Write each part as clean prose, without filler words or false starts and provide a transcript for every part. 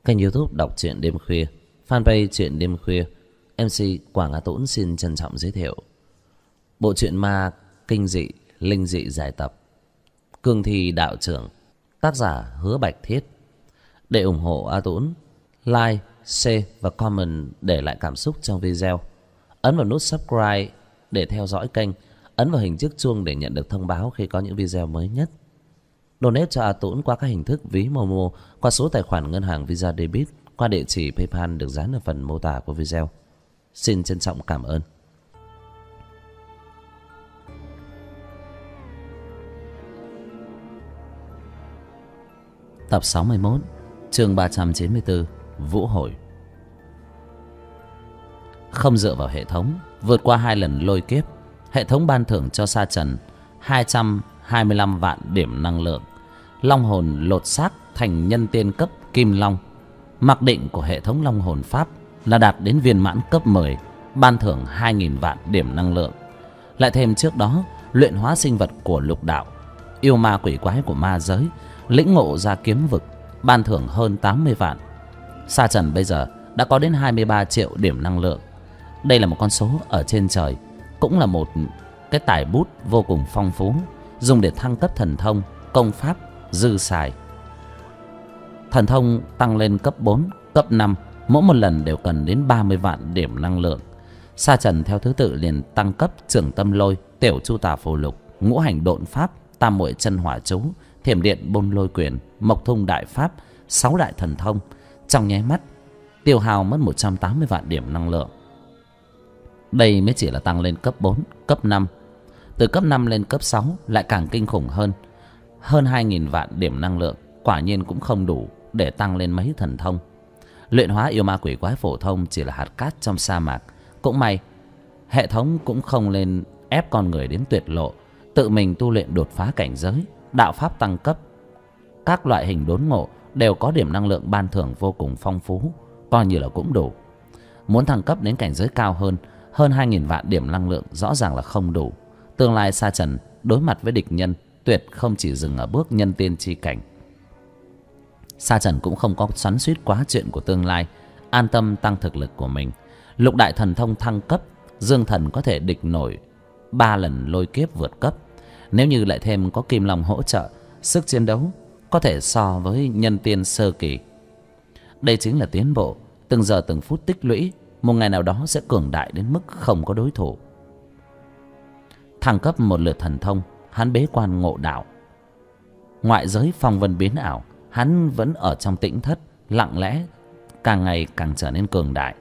Kênh YouTube đọc truyện đêm khuya, fanpage truyện đêm khuya. MC Quảng Á Tũng xin trân trọng giới thiệu bộ truyện ma kinh dị, linh dị giải tập Cương Thi Đạo Trưởng, tác giả Hứa Bạch Thiết. Để ủng hộ A Tũng, like, share và comment để lại cảm xúc trong video. Ấn vào nút subscribe để theo dõi kênh, ấn vào hình chiếc chuông để nhận được thông báo khi có những video mới nhất. Donate cho A Tũng qua các hình thức ví Momo, qua số tài khoản ngân hàng Visa Debit, qua địa chỉ PayPal được dán ở phần mô tả của video. Xin trân trọng cảm ơn. Tập 61, chương 394, Vũ Hội. Không dựa vào hệ thống, vượt qua 2 lần lôi kiếp, hệ thống ban thưởng cho Sa Trần 225 vạn điểm năng lượng. Long hồn lột xác thành nhân tiên cấp Kim Long. Mặc định của hệ thống Long hồn pháp là đạt đến viên mãn cấp 10, ban thưởng 2.000 vạn điểm năng lượng. Lại thêm trước đó luyện hóa sinh vật của lục đạo, yêu ma quỷ quái của ma giới, lĩnh ngộ ra kiếm vực, ban thưởng hơn 80 vạn. Sa Trần bây giờ đã có đến 23 triệu điểm năng lượng. Đây là một con số ở trên trời, cũng là một cái tài bút vô cùng phong phú, dùng để thăng cấp thần thông, công pháp dư xài. Thần thông tăng lên cấp 4, cấp 5, mỗi một lần đều cần đến 30 vạn điểm năng lượng. Sa Trần theo thứ tự liền tăng cấp Trưởng Tâm Lôi, Tiểu Chu Tả Phù Lục, Ngũ Hành Độn Pháp, Tam Muội Chân Hỏa Chú, Thiểm Điện Bôn Lôi Quyền, Mộc Thung Đại Pháp, 6 đại thần thông. Trong nháy mắt tiêu hao mất 180 vạn điểm năng lượng. Đây mới chỉ là tăng lên cấp 4, cấp 5. Từ cấp 5 lên cấp 6 lại càng kinh khủng hơn. Hơn 2.000 vạn điểm năng lượng quả nhiên cũng không đủ để tăng lên mấy thần thông. Luyện hóa yêu ma quỷ quái phổ thông chỉ là hạt cát trong sa mạc. Cũng may hệ thống cũng không lên ép con người đến tuyệt lộ, tự mình tu luyện đột phá cảnh giới, đạo pháp tăng cấp, các loại hình đốn ngộ đều có điểm năng lượng ban thưởng vô cùng phong phú, coi như là cũng đủ. Muốn thăng cấp đến cảnh giới cao hơn 2.000 vạn điểm năng lượng rõ ràng là không đủ. Tương lai Sa Trần đối mặt với địch nhân tuyệt không chỉ dừng ở bước nhân tiên chi cảnh. Sa Trần cũng không có xoắn xuýt quá chuyện của tương lai, an tâm tăng thực lực của mình. Lục đại thần thông thăng cấp, Dương Thần có thể địch nổi 3 lần lôi kiếp vượt cấp. Nếu như lại thêm có Kim Long hỗ trợ, sức chiến đấu có thể so với nhân tiên sơ kỳ. Đây chính là tiến bộ, từng giờ từng phút tích lũy, một ngày nào đó sẽ cường đại đến mức không có đối thủ. Thăng cấp một lượt thần thông, hắn bế quan ngộ đạo. Ngoại giới phong vân biến ảo, hắn vẫn ở trong tĩnh thất, lặng lẽ, càng ngày càng trở nên cường đại.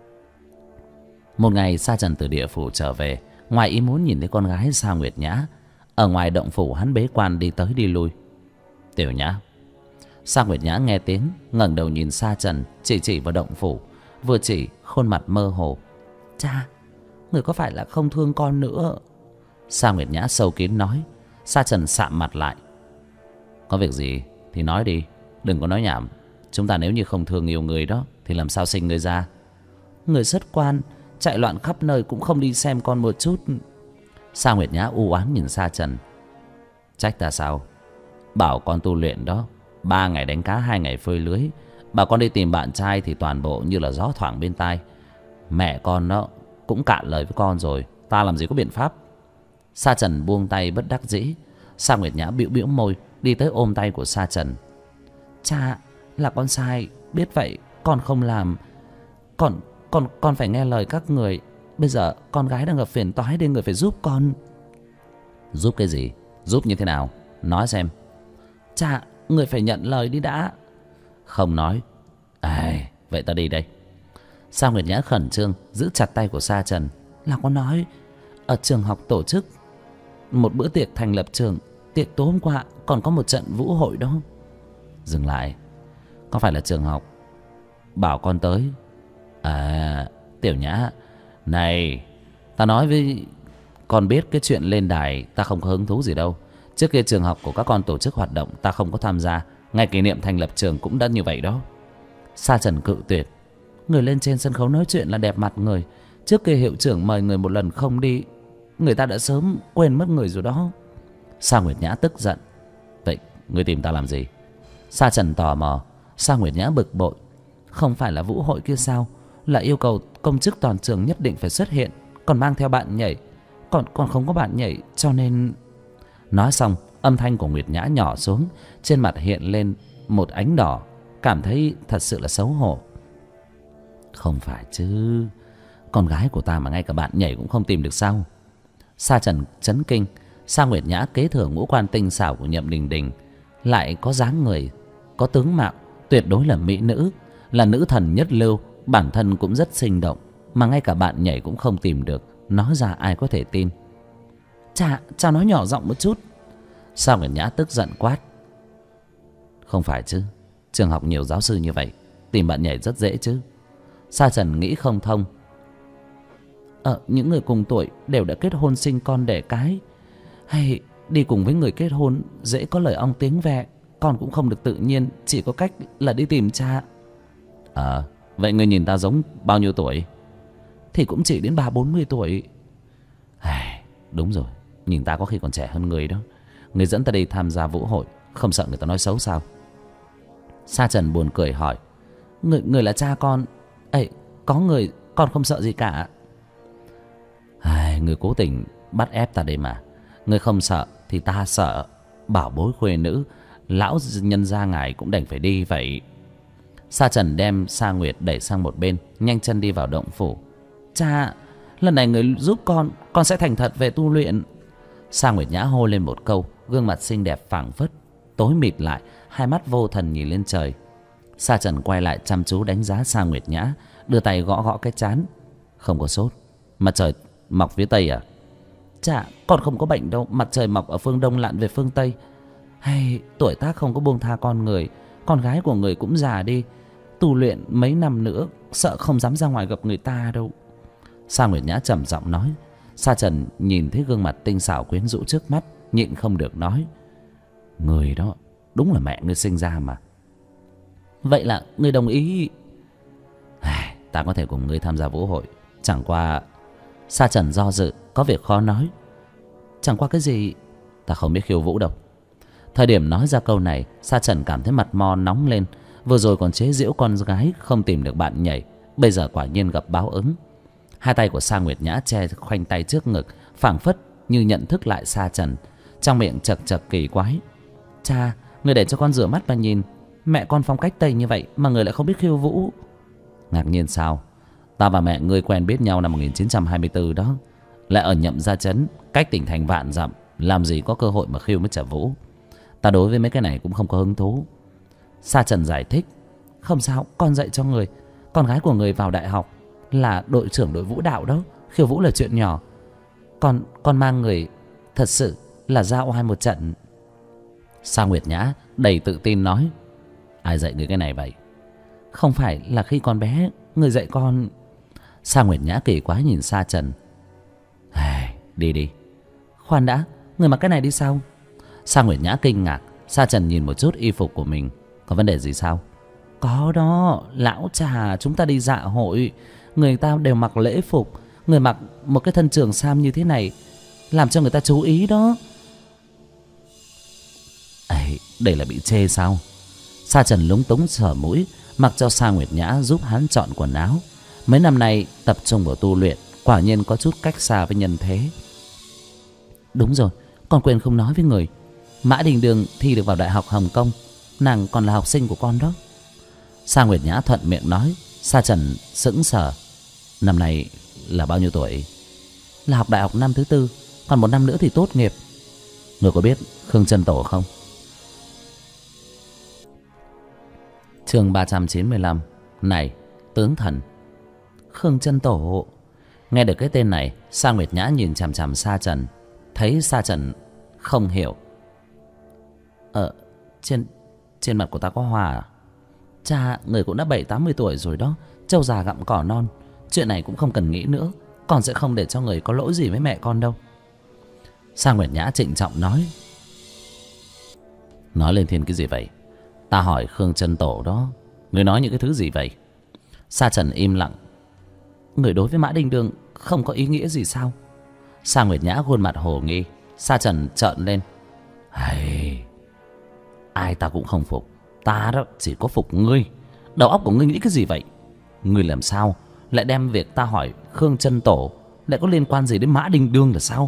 Một ngày Sa Trần từ địa phủ trở về, ngoài ý muốn nhìn thấy con gái Sa Nguyệt Nhã. Ở ngoài động phủ hắn bế quan đi tới đi lui. Tiểu Nhã. Sa Nguyệt Nhã nghe tiếng, ngẩng đầu nhìn Sa Trần, chỉ vào động phủ, vừa chỉ khuôn mặt mơ hồ. Cha, người có phải là không thương con nữa? Sa Nguyệt Nhã sâu kín nói. Sa Trần sạm mặt lại. Có việc gì thì nói đi, đừng có nói nhảm. Chúng ta nếu như không thương yêu người đó thì làm sao sinh người ra? Người xuất quan, chạy loạn khắp nơi cũng không đi xem con một chút. Sa Nguyệt Nhã u oán nhìn Sa Trần. Trách ta sao? Bảo con tu luyện đó, 3 ngày đánh cá 2 ngày phơi lưới. Bảo con đi tìm bạn trai thì toàn bộ như là gió thoảng bên tai. Mẹ con đó cũng cạn lời với con rồi, ta làm gì có biện pháp. Sa Trần buông tay bất đắc dĩ. Sa Nguyệt Nhã bĩu bĩu môi, đi tới ôm tay của Sa Trần. Cha, là con sai, biết vậy con không làm. Con phải nghe lời các người. Bây giờ con gái đang gặp phiền toái nên người phải giúp con. Giúp cái gì? Giúp như thế nào? Nói xem. Cha, người phải nhận lời đi đã. Không nói. Vậy ta đi đây. Sa Nguyệt Nhã khẩn trương giữ chặt tay của Sa Trần. Là con nói, ở trường học tổ chức một bữa tiệc thành lập trường. Tiệc tối hôm qua còn có một trận vũ hội đó. Dừng lại. Có phải là trường học bảo con tới? Tiểu Nhã, này, ta nói với con biết cái chuyện lên đài ta không có hứng thú gì đâu. Trước kia trường học của các con tổ chức hoạt động ta không có tham gia. Ngày kỷ niệm thành lập trường cũng đã như vậy đó. Sa Trần cự tuyệt. Người lên trên sân khấu nói chuyện là đẹp mặt người. Trước kia hiệu trưởng mời người một lần không đi, người ta đã sớm quên mất người rồi đó. Sa Nguyệt Nhã tức giận. Vậy ngươi tìm ta làm gì? Sa Trần tò mò. Sa Nguyệt Nhã bực bội. Không phải là vũ hội kia sao? Là yêu cầu công chức toàn trường nhất định phải xuất hiện, còn mang theo bạn nhảy. Còn không có bạn nhảy cho nên... Nói xong, âm thanh của Nguyệt Nhã nhỏ xuống, trên mặt hiện lên một ánh đỏ, cảm thấy thật sự là xấu hổ. Không phải chứ, con gái của ta mà ngay cả bạn nhảy cũng không tìm được sao? Sa Trần chấn kinh. Sa Nguyệt Nhã kế thừa ngũ quan tinh xảo của Nhậm Đình Đình, lại có dáng người, có tướng mạo, tuyệt đối là mỹ nữ, là nữ thần nhất lưu, bản thân cũng rất sinh động, mà ngay cả bạn nhảy cũng không tìm được, nói ra ai có thể tin. Cha nói nhỏ giọng một chút. Sa Nguyệt Nhã tức giận quát. Không phải chứ, trường học nhiều giáo sư như vậy, tìm bạn nhảy rất dễ chứ. Sa Trần nghĩ không thông. Những người cùng tuổi đều đã kết hôn sinh con đẻ cái, hay đi cùng với người kết hôn dễ có lời ong tiếng ve, con cũng không được tự nhiên, chỉ có cách là đi tìm cha. Vậy người nhìn ta giống bao nhiêu tuổi? Thì cũng chỉ đến 30-40 tuổi. Đúng rồi, nhìn ta có khi còn trẻ hơn người đó. Người dẫn ta đi tham gia vũ hội, không sợ người ta nói xấu sao? Sa Trần buồn cười hỏi. Người là cha con. Có người, con không sợ gì cả. Người cố tình bắt ép ta đây mà. Người không sợ thì ta sợ. Bảo bối khuê nữ, lão nhân gia ngài cũng đành phải đi vậy. Sa Trần đem Sa Nguyệt đẩy sang một bên, nhanh chân đi vào động phủ. Cha, lần này người giúp con sẽ thành thật về tu luyện. Sa Nguyệt Nhã hô lên một câu, gương mặt xinh đẹp phảng phất tối mịt lại, hai mắt vô thần nhìn lên trời. Sa Trần quay lại chăm chú đánh giá Sa Nguyệt Nhã, đưa tay gõ gõ cái trán. Không có sốt, mặt trời mọc phía tây à? Chà, con không có bệnh đâu, mặt trời mọc ở phương đông lặn về phương tây. Hay tuổi tác không có buông tha con người, con gái của người cũng già đi, tu luyện mấy năm nữa sợ không dám ra ngoài gặp người ta đâu. Sa Nguyệt Nhã trầm giọng nói. Sa Trần nhìn thấy gương mặt tinh xảo quyến rũ trước mắt, nhịn không được nói. Người đó đúng là mẹ ngươi sinh ra mà. Vậy là ngươi đồng ý? Ta có thể cùng ngươi tham gia vũ hội, chẳng qua... Sa Trần do dự, có việc khó nói. Chẳng qua cái gì? Ta không biết khiêu vũ đâu. Thời điểm nói ra câu này, Sa Trần cảm thấy mặt mo nóng lên. Vừa rồi còn chế giễu con gái không tìm được bạn nhảy, bây giờ quả nhiên gặp báo ứng. Hai tay của Sa Nguyệt Nhã che khoanh tay trước ngực, phảng phất như nhận thức lại Sa Trần, trong miệng chật chật kỳ quái. Cha, người để cho con rửa mắt mà nhìn, mẹ con phong cách Tây như vậy mà người lại không biết khiêu vũ. Ngạc nhiên sao? Ta và mẹ ngươi quen biết nhau năm 1924 đó, lại ở Nhậm Gia Trấn, cách tỉnh thành vạn dặm, làm gì có cơ hội mà khiêu mới trả vũ. Ta đối với mấy cái này cũng không có hứng thú. Sa Trần giải thích. Không sao, con dạy cho người. Con gái của người vào đại học là đội trưởng đội vũ đạo đó, khiêu vũ là chuyện nhỏ. Con mang người thật sự là ra oai một trận. Sa Nguyệt Nhã đầy tự tin nói. Ai dạy người cái này vậy? Không phải là khi còn bé người dạy con. Sa Nguyệt Nhã kỳ quái nhìn Sa Trần. Đi đi. Khoan đã, người mặc cái này đi sao? Sa Nguyệt Nhã kinh ngạc. Sa Trần nhìn một chút y phục của mình. Có vấn đề gì sao? Có đó, lão trà, chúng ta đi dạ hội, người ta đều mặc lễ phục, người mặc một cái thân trường sam như thế này làm cho người ta chú ý đó. Đây là bị chê sao? Sa Trần lúng túng sờ mũi, mặc cho Sa Nguyệt Nhã giúp hắn chọn quần áo. Mấy năm nay tập trung vào tu luyện, quả nhiên có chút cách xa với nhân thế. Đúng rồi, con quên không nói với người, Mã Đình Đường thi được vào Đại học Hồng Kông, nàng còn là học sinh của con đó. Sa Nguyệt Nhã thuận miệng nói. Sa Trần sững sờ. Năm nay là bao nhiêu tuổi? Là học đại học năm thứ 4, còn một năm nữa thì tốt nghiệp. Người có biết Khương Chân Tổ không? Chương 395. Này, tướng thần. Khương Chân Tổ. Nghe được cái tên này, Sa Nguyệt Nhã nhìn chằm chằm Sa Trần. Thấy Sa Trần không hiểu. Trên mặt của ta có hoa à? Cha, người cũng đã 70-80 tuổi rồi đó, trâu già gặm cỏ non. Chuyện này cũng không cần nghĩ nữa, con sẽ không để cho người có lỗi gì với mẹ con đâu. Sa Nguyệt Nhã trịnh trọng nói. Nói lên thiên cái gì vậy? Ta hỏi Khương Chân Tổ đó, người nói những cái thứ gì vậy? Sa Trần im lặng. Người đối với Mã Đình Đường không có ý nghĩa gì sao? Sa Nguyệt Nhã khuôn mặt hồ nghi. Sa Trần trợn lên. Ai ta cũng không phục, ta đó chỉ có phục ngươi. Đầu óc của ngươi nghĩ cái gì vậy? Ngươi làm sao lại đem việc ta hỏi Khương Chân Tổ lại có liên quan gì đến Mã Đinh Đương là sao?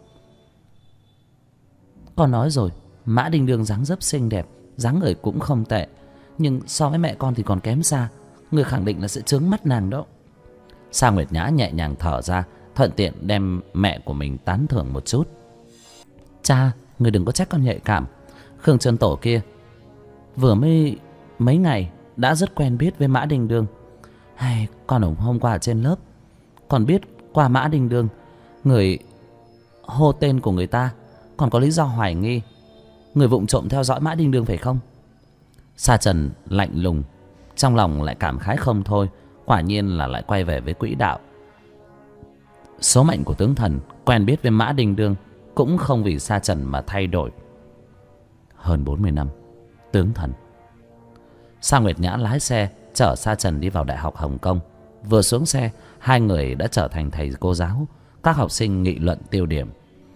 Con nói rồi, Mã Đinh Đương dáng dấp xinh đẹp, dáng người cũng không tệ, nhưng so với mẹ con thì còn kém xa. Người khẳng định là sẽ chướng mắt nàng đó. Sa Nguyệt Nhã nhẹ nhàng thở ra, thuận tiện đem mẹ của mình tán thưởng một chút. Cha, người đừng có trách con nhạy cảm. Khương Chân Tổ kia vừa mới mấy ngày đã rất quen biết với Mã Đinh Đương. Hay con hôm qua ở trên lớp còn biết qua Mã Đinh Đương, người hô tên của người ta, còn có lý do hoài nghi người vụng trộm theo dõi Mã Đinh Đương phải không? Sa Trần lạnh lùng, trong lòng lại cảm khái không thôi. Quả nhiên là lại quay về với quỹ đạo. Số mệnh của tướng thần quen biết với Mã Đinh Đương cũng không vì Sa Trần mà thay đổi. Hơn 40 năm, tướng thần. Sa Nguyệt Nhã lái xe chở Sa Trần đi vào Đại học Hồng Kông. Vừa xuống xe, hai người đã trở thành thầy cô giáo. Các học sinh nghị luận tiêu điểm.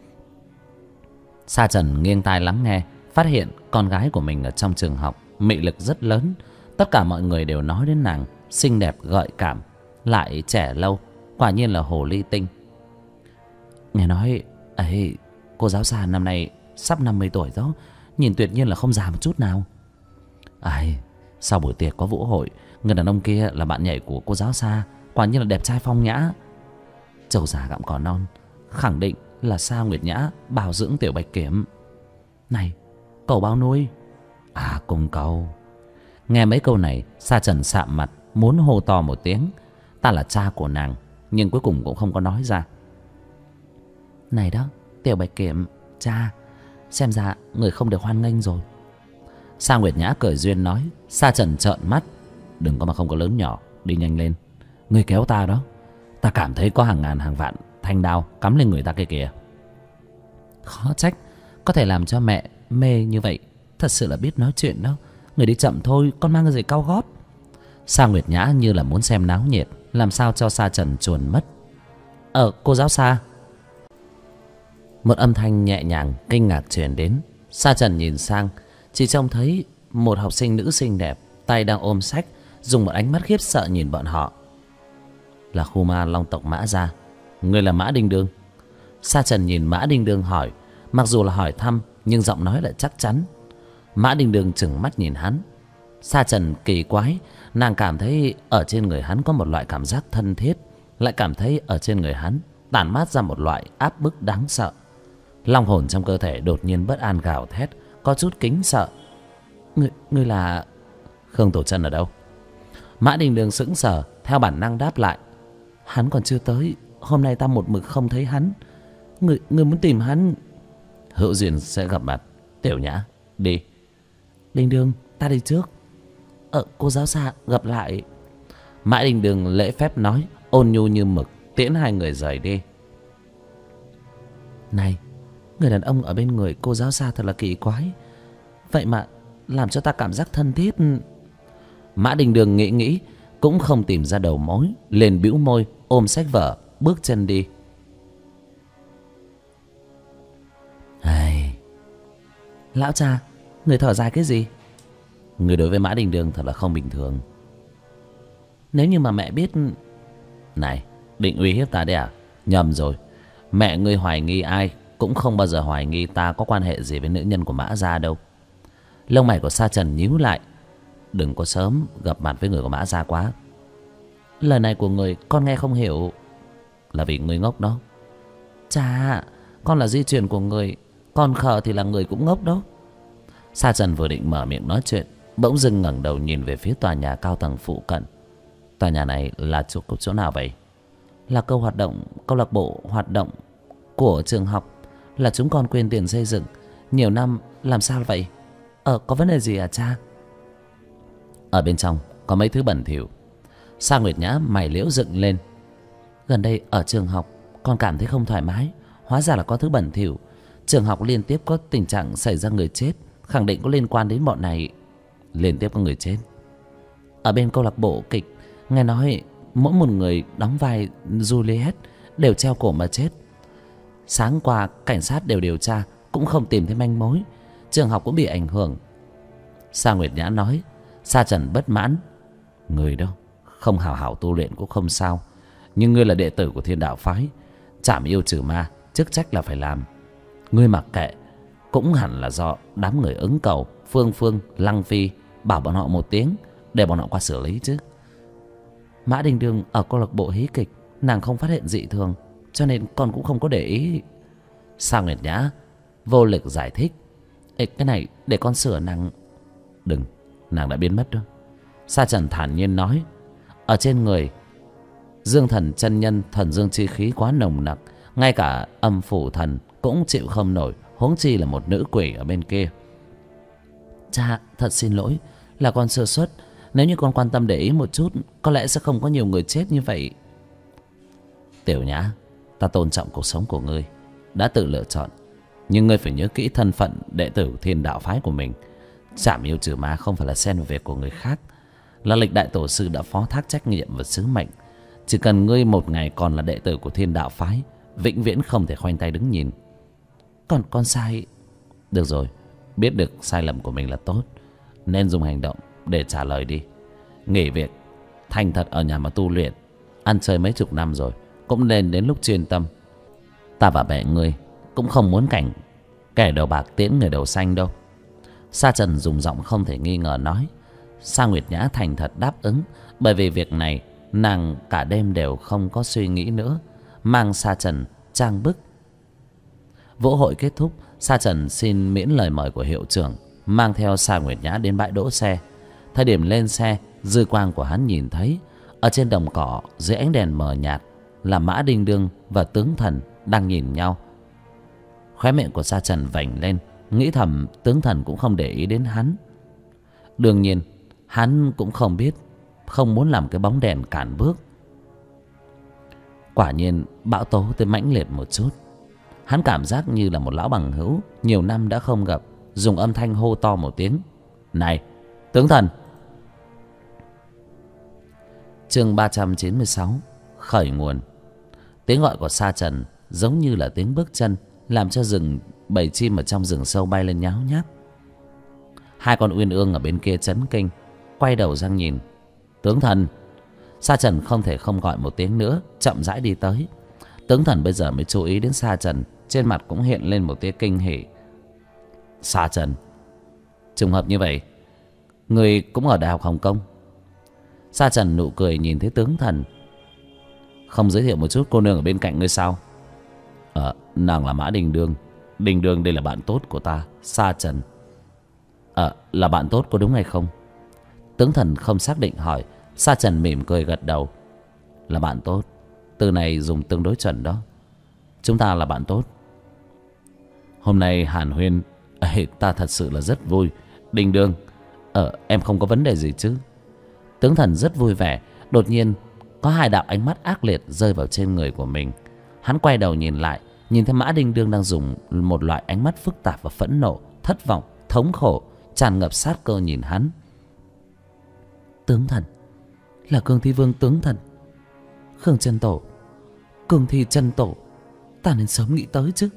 Sa Trần nghiêng tai lắng nghe, phát hiện con gái của mình ở trong trường học mị lực rất lớn. Tất cả mọi người đều nói đến nàng xinh đẹp gợi cảm, lại trẻ lâu, quả nhiên là hồ ly tinh. Nghe nói ấy, cô giáo Sa năm nay sắp 50 tuổi đó, nhìn tuyệt nhiên là không già một chút nào. Ai, sau buổi tiệc có vũ hội, người đàn ông kia là bạn nhảy của cô giáo Sa, quả nhiên là đẹp trai phong nhã. Trâu già gặm cỏ non, khẳng định là Sa Nguyệt Nhã bảo dưỡng tiểu Bạch Kiểm. Này, cậu bao nuôi? À, cùng cậu. Nghe mấy câu này, Sa Trần sạm mặt, muốn hô to một tiếng ta là cha của nàng, nhưng cuối cùng cũng không có nói ra. Này đó, tiểu Bạch Kiểm, cha, xem ra người không được hoan nghênh rồi. Sa Nguyệt Nhã cười duyên nói. Sa Trần trợn mắt. Đừng có mà không có lớn nhỏ, đi nhanh lên. Người kéo ta đó, ta cảm thấy có hàng ngàn hàng vạn thanh đao cắm lên người ta kia kìa. Khó trách có thể làm cho mẹ mê như vậy, thật sự là biết nói chuyện đó. Người đi chậm thôi, con mang cái giày cao gót. Sa Nguyệt Nhã như là muốn xem náo nhiệt, làm sao cho Sa Trần chuồn mất. Cô giáo Sa. Một âm thanh nhẹ nhàng kinh ngạc truyền đến. Sa Trần nhìn sang, chỉ trông thấy một học sinh nữ xinh đẹp, tay đang ôm sách, dùng một ánh mắt khiếp sợ nhìn bọn họ. Là khu ma long tộc Mã gia. Người là Mã Đinh Đương? Sa Trần nhìn Mã Đinh Đương hỏi, mặc dù là hỏi thăm nhưng giọng nói lại chắc chắn. Mã Đinh Đương trừng mắt nhìn hắn. Sa Trần kỳ quái, nàng cảm thấy ở trên người hắn có một loại cảm giác thân thiết, lại cảm thấy ở trên người hắn tản mát ra một loại áp bức đáng sợ. Long hồn trong cơ thể đột nhiên bất an gào thét, có chút kính sợ. Ngươi là... Khương Tổ Chân ở đâu? Mã Đinh Đương sững sờ, theo bản năng đáp lại. Hắn còn chưa tới, hôm nay ta một mực không thấy hắn. Ngươi muốn tìm hắn? Hữu duyên sẽ gặp mặt. Tiểu Nhã, đi. Đinh Đương, ta đi trước. Cô giáo Sa, gặp lại. Mã Đinh Đương lễ phép nói, ôn nhu như mực, tiễn hai người rời đi. Này, người đàn ông ở bên người cô giáo Sa thật là kỳ quái, vậy mà làm cho ta cảm giác thân thiết. Mã Đinh Đương nghĩ cũng không tìm ra đầu mối, liền bĩu môi ôm sách vở bước chân đi. Ai... Lão cha, người thở dài cái gì? Người đối với Mã Đinh Đương thật là không bình thường. Nếu như mà mẹ biết... Này, định uy hiếp ta đấy à? Nhầm rồi. Mẹ ngươi hoài nghi ai cũng không bao giờ hoài nghi ta có quan hệ gì với nữ nhân của Mã gia đâu. Lông mày của Sa Trần nhíu lại. Đừng có sớm gặp mặt với người của Mã gia quá. Lời này của người con nghe không hiểu. Là vì người ngốc đó. Cha, con là di truyền của người, con khờ thì là người cũng ngốc đó. Sa Trần vừa định mở miệng nói chuyện, bỗng dưng ngẩng đầu nhìn về phía tòa nhà cao tầng phụ cận. Tòa nhà này là chỗ nào vậy? Là câu lạc bộ hoạt động của trường học, là chúng con quyên tiền xây dựng nhiều năm. Làm sao vậy? Có vấn đề gì à cha? Ở bên trong có mấy thứ bẩn thỉu. Sa Nguyệt Nhã mày liễu dựng lên. Gần đây ở trường học con cảm thấy không thoải mái, hóa ra là có thứ bẩn thỉu. Trường học liên tiếp có tình trạng xảy ra người chết, khẳng định có liên quan đến bọn này. Liên tiếp có người chết. Ở bên câu lạc bộ kịch, nghe nói mỗi một người đóng vai Juliet đều treo cổ mà chết. Sáng qua cảnh sát đều điều tra cũng không tìm thấy manh mối, trường học cũng bị ảnh hưởng. Sa Nguyệt Nhã nói. Sa Trần bất mãn. Người đâu không hào hảo tu luyện cũng không sao, nhưng ngươi là đệ tử của Thiên Đạo phái, trảm yêu trừ ma chức trách là phải làm. Ngươi mặc kệ cũng hẳn là do đám người ứng cầu Phương Phương, Lăng Phi bảo bọn họ một tiếng để bọn họ qua xử lý chứ. Mã Đình Đương ở câu lạc bộ hí kịch, nàng không phát hiện dị thường, cho nên con cũng không có để ý. Sa Nguyệt Nhã vô lực giải thích. Ê, cái này để con sửa nàng. Đừng, nàng đã biến mất đó. Sa Trần thản nhiên nói. Ở trên người Dương Thần chân nhân thần dương chi khí quá nồng nặc, ngay cả âm phủ thần cũng chịu không nổi, huống chi là một nữ quỷ ở bên kia. Cha, thật xin lỗi, là con sơ suất. Nếu như con quan tâm để ý một chút, có lẽ sẽ không có nhiều người chết như vậy. Tiểu Nhã, ta tôn trọng cuộc sống của ngươi, đã tự lựa chọn, nhưng ngươi phải nhớ kỹ thân phận đệ tử Thiên Đạo phái của mình. Trảm yêu trừ ma không phải là xen vào việc của người khác, là lịch đại tổ sư đã phó thác trách nhiệm và sứ mệnh. Chỉ cần ngươi một ngày còn là đệ tử của Thiên Đạo phái, vĩnh viễn không thể khoanh tay đứng nhìn. Con sai. Được rồi, biết được sai lầm của mình là tốt, nên dùng hành động để trả lời đi. Nghỉ việc, thành thật ở nhà mà tu luyện. Ăn chơi mấy chục năm rồi, cũng nên đến lúc chuyên tâm. Ta và mẹ ngươi cũng không muốn cảnh kẻ đầu bạc tiễn người đầu xanh đâu. Sa Trần dùng giọng không thể nghi ngờ nói. Sa Nguyệt Nhã thành thật đáp ứng, bởi vì việc này nàng cả đêm đều không có suy nghĩ nữa, mang Sa Trần trang bức. Vũ hội kết thúc, Sa Trần xin miễn lời mời của hiệu trưởng, mang theo Sa Nguyệt Nhã đến bãi đỗ xe. Thời điểm lên xe, dư quang của hắn nhìn thấy ở trên đồng cỏ dưới ánh đèn mờ nhạt là Mã Đinh Đương và Tướng Thần đang nhìn nhau. Khóe miệng của Sa Trần vành lên, nghĩ thầm Tướng Thần cũng không để ý đến hắn. Đương nhiên hắn cũng không biết, không muốn làm cái bóng đèn cản bước. Quả nhiên bão tố tới mãnh liệt một chút. Hắn cảm giác như là một lão bằng hữu nhiều năm đã không gặp, dùng âm thanh hô to một tiếng. Này, Tướng Thần! Chương 396 khởi nguồn. Tiếng gọi của Sa Trần giống như là tiếng bước chân, làm cho bầy chim ở trong rừng sâu bay lên nháo nhác. Hai con uyên ương ở bên kia chấn kinh, quay đầu sang nhìn. Tướng Thần! Sa Trần không thể không gọi một tiếng nữa, chậm rãi đi tới. Tướng Thần bây giờ mới chú ý đến Sa Trần, trên mặt cũng hiện lên một tia kinh hỉ. Sa Trần, trùng hợp như vậy, người cũng ở Đại học Hồng Kông? Sa Trần nụ cười nhìn thấy Tướng Thần. Không giới thiệu một chút cô nương ở bên cạnh ngươi sao? Nàng là Mã Đình Đương. Đình Đương đây là bạn tốt của ta, Sa Trần. Là bạn tốt có đúng hay không? Tướng Thần không xác định hỏi. Sa Trần mỉm cười gật đầu. Là bạn tốt, từ này dùng tương đối chuẩn đó. Chúng ta là bạn tốt. Hôm nay hàn huyên, ta thật sự là rất vui. Đình Đương, em không có vấn đề gì chứ? Tướng Thần rất vui vẻ. Đột nhiên có hai đạo ánh mắt ác liệt rơi vào trên người của mình. Hắn quay đầu nhìn lại, nhìn thấy Mã Đình Đương đang dùng một loại ánh mắt phức tạp và phẫn nộ, thất vọng, thống khổ, tràn ngập sát cơ nhìn hắn. Tướng Thần, là Cương Thi Vương Tướng Thần. Khương Chân Tổ, Cương Thi Chân Tổ, ta nên sớm nghĩ tới chứ.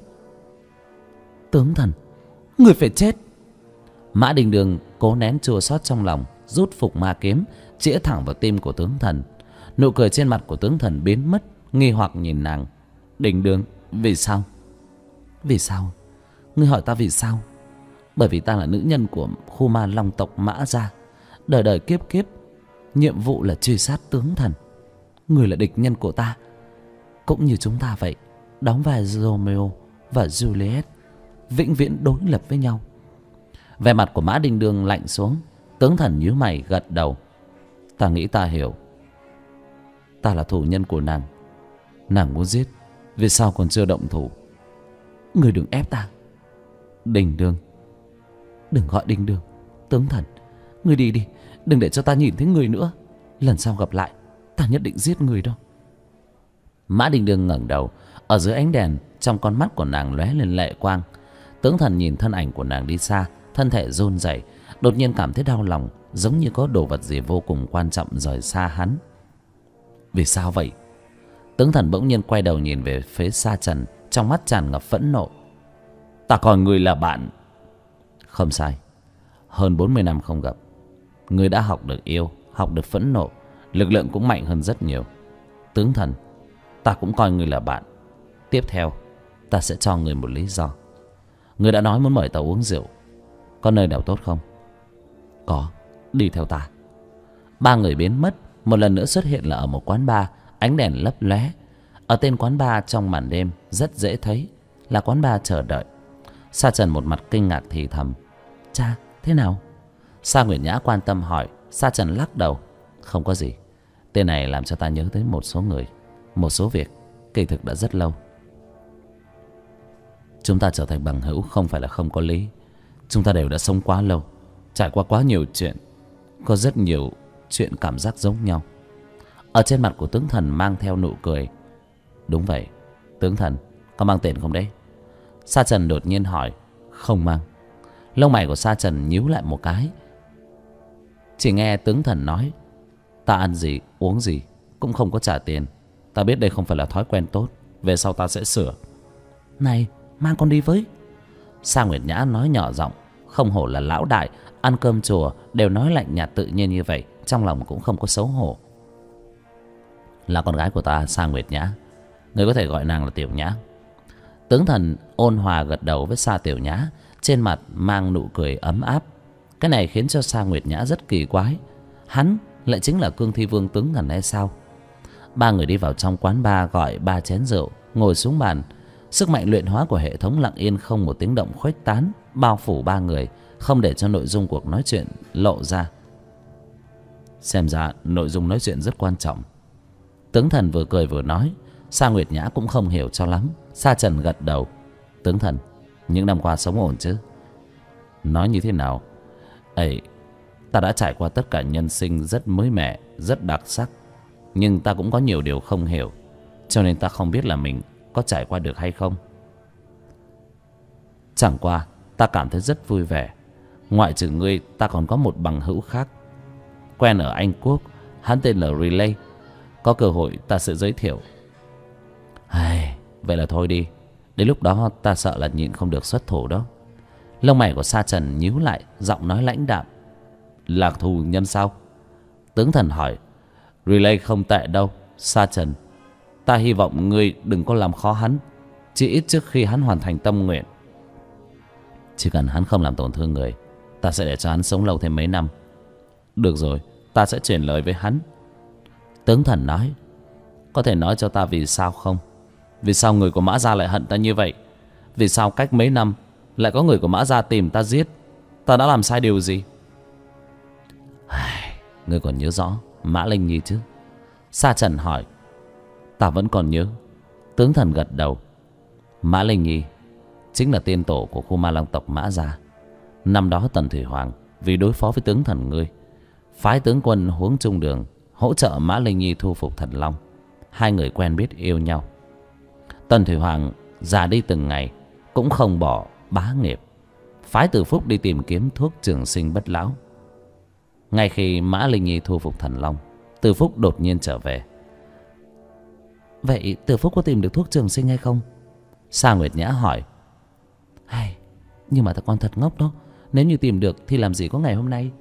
Tướng Thần, người phải chết. Mã Đình Đương cố nén chua xót trong lòng, rút phục ma kiếm chĩa thẳng vào tim của Tướng Thần. Nụ cười trên mặt của Tướng Thần biến mất, nghi hoặc nhìn nàng. Đình Đương, vì sao? Vì sao? Ngươi hỏi ta vì sao? Bởi vì ta là nữ nhân của khu ma long tộc Mã gia, đời đời kiếp kiếp nhiệm vụ là truy sát Tướng Thần. Người là địch nhân của ta, cũng như chúng ta vậy, đóng vai Romeo và Juliet, vĩnh viễn đối lập với nhau. Vẻ mặt của Mã Đình Đương lạnh xuống. Tướng Thần nhíu mày gật đầu. Ta nghĩ ta hiểu. Ta là thủ nhân của nàng. Nàng muốn giết, vì sao còn chưa động thủ? Người đừng ép ta. Đình Đương, đừng gọi Đình Đương. Tướng Thần, người đi đi, đừng để cho ta nhìn thấy người nữa. Lần sau gặp lại, ta nhất định giết người đâu. Mã Đình Đương ngẩng đầu. Ở dưới ánh đèn, trong con mắt của nàng lóe lên lệ quang. Tướng Thần nhìn thân ảnh của nàng đi xa, thân thể run rẩy, đột nhiên cảm thấy đau lòng, giống như có đồ vật gì vô cùng quan trọng rời xa hắn. Vì sao vậy? Tướng Thần bỗng nhiên quay đầu nhìn về phía Sa Trần, trong mắt tràn ngập phẫn nộ. Ta coi ngươi là bạn. Không sai, hơn 40 năm không gặp, ngươi đã học được yêu, học được phẫn nộ, lực lượng cũng mạnh hơn rất nhiều. Tướng thần, ta cũng coi người là bạn. Tiếp theo ta sẽ cho người một lý do. Người đã nói muốn mời ta uống rượu, có nơi nào tốt không? Có, đi theo ta. Ba người biến mất, một lần nữa xuất hiện là ở một quán bar, ánh đèn lấp lóe. Ở tên quán bar trong màn đêm rất dễ thấy là quán bar chờ đợi. Sa Trần một mặt kinh ngạc thì thầm: Cha, thế nào? Sa Nguyệt Nhã quan tâm hỏi. Sa Trần lắc đầu: Không có gì. Tên này làm cho ta nhớ tới một số người, một số việc kỳ thực đã rất lâu. Chúng ta trở thành bằng hữu không phải là không có lý. Chúng ta đều đã sống quá lâu, trải qua quá nhiều chuyện, có rất nhiều chuyện cảm giác giống nhau. Ở trên mặt của tướng thần mang theo nụ cười. Đúng vậy, tướng thần, có mang tiền không đấy? Sa Trần đột nhiên hỏi. Không mang. Lông mày của Sa Trần nhíu lại một cái. Chỉ nghe tướng thần nói: Ta ăn gì, uống gì cũng không có trả tiền. Ta biết đây không phải là thói quen tốt, về sau ta sẽ sửa. Này, mang con đi với. Sa Nguyệt Nhã nói nhỏ giọng. Không hổ là lão đại, ăn cơm chùa đều nói lạnh nhạt tự nhiên như vậy, trong lòng cũng không có xấu hổ. Là con gái của ta, Sa Nguyệt Nhã, người có thể gọi nàng là Tiểu Nhã. Tướng thần ôn hòa gật đầu với Sa Tiểu Nhã, trên mặt mang nụ cười ấm áp. Cái này khiến cho Sa Nguyệt Nhã rất kỳ quái. Hắn lại chính là Cương Thi Vương tướng thần hay sao? Ba người đi vào trong quán bar, gọi 3 chén rượu, ngồi xuống bàn. Sức mạnh luyện hóa của hệ thống lặng yên không một tiếng động khuếch tán, bao phủ ba người, không để cho nội dung cuộc nói chuyện lộ ra. Xem ra nội dung nói chuyện rất quan trọng. Tướng thần vừa cười vừa nói. Sa Nguyệt Nhã cũng không hiểu cho lắm. Sa Trần gật đầu. Tướng thần, những năm qua sống ổn chứ? Nói như thế nào? Ấy, ta đã trải qua tất cả nhân sinh rất mới mẻ, rất đặc sắc. Nhưng ta cũng có nhiều điều không hiểu, cho nên ta không biết là mình có trải qua được hay không. Chẳng qua ta cảm thấy rất vui vẻ. Ngoại trừ ngươi, ta còn có một bằng hữu khác, quen ở Anh Quốc. Hắn tên là Relay. Có cơ hội ta sẽ giới thiệu. Vậy là thôi đi. Đến lúc đó ta sợ là nhịn không được xuất thủ đó. Lông mày của Sa Trần nhíu lại, giọng nói lãnh đạm. Là thù nhân sao? Tướng thần hỏi. Relay không tệ đâu, Sa Trần. Ta hy vọng ngươi đừng có làm khó hắn, chỉ ít trước khi hắn hoàn thành tâm nguyện. Chỉ cần hắn không làm tổn thương người, ta sẽ để cho hắn sống lâu thêm mấy năm. Được rồi, ta sẽ truyền lời với hắn. Tướng thần nói. Có thể nói cho ta vì sao không? Vì sao người của Mã Gia lại hận ta như vậy? Vì sao cách mấy năm lại có người của Mã Gia tìm ta giết? Ta đã làm sai điều gì? Ngươi còn nhớ rõ Mã Linh Nhi chứ? Sa Trần hỏi. Ta vẫn còn nhớ. Tướng thần gật đầu. Mã Linh Nhi chính là tiên tổ của khu Ma Long tộc Mã Gia. Năm đó Tần Thủy Hoàng vì đối phó với tướng thần ngươi, phái tướng quân Huống Trung Đường hỗ trợ Mã Linh Nhi thu phục Thần Long. Hai người quen biết yêu nhau. Tần Thủy Hoàng già đi từng ngày cũng không bỏ bá nghiệp, phái Từ Phúc đi tìm kiếm thuốc trường sinh bất lão. Ngay khi Mã Linh Nhi thu phục Thần Long, Từ Phúc đột nhiên trở về. Vậy Từ Phúc có tìm được thuốc trường sinh hay không? Sa Nguyệt Nhã hỏi. Nhưng mà ta con thật ngốc đó. Nếu như tìm được thì làm gì có ngày hôm nay.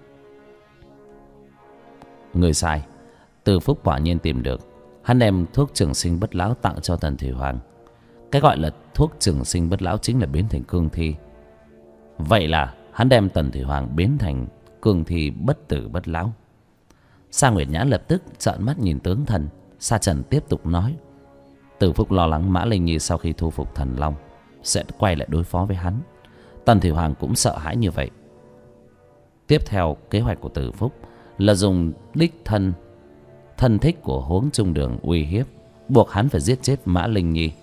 Người sai. Từ Phúc quả nhiên tìm được. Hắn đem thuốc trường sinh bất lão tặng cho Tần Thủy Hoàng. Cái gọi là thuốc trường sinh bất lão chính là biến thành cương thi. Vậy là hắn đem Tần Thủy Hoàng biến thành cương thi bất tử bất lão. Sa Nguyệt Nhã lập tức trợn mắt nhìn tướng thần. Sa Trần tiếp tục nói. Từ Phúc lo lắng Mã Linh Nhi sau khi thu phục Thần Long sẽ quay lại đối phó với hắn. Tần Thủy Hoàng cũng sợ hãi như vậy. Tiếp theo kế hoạch của Từ Phúc là dùng đích thân thích của Huống Trung Đường uy hiếp, buộc hắn phải giết chết Mã Linh Nhi.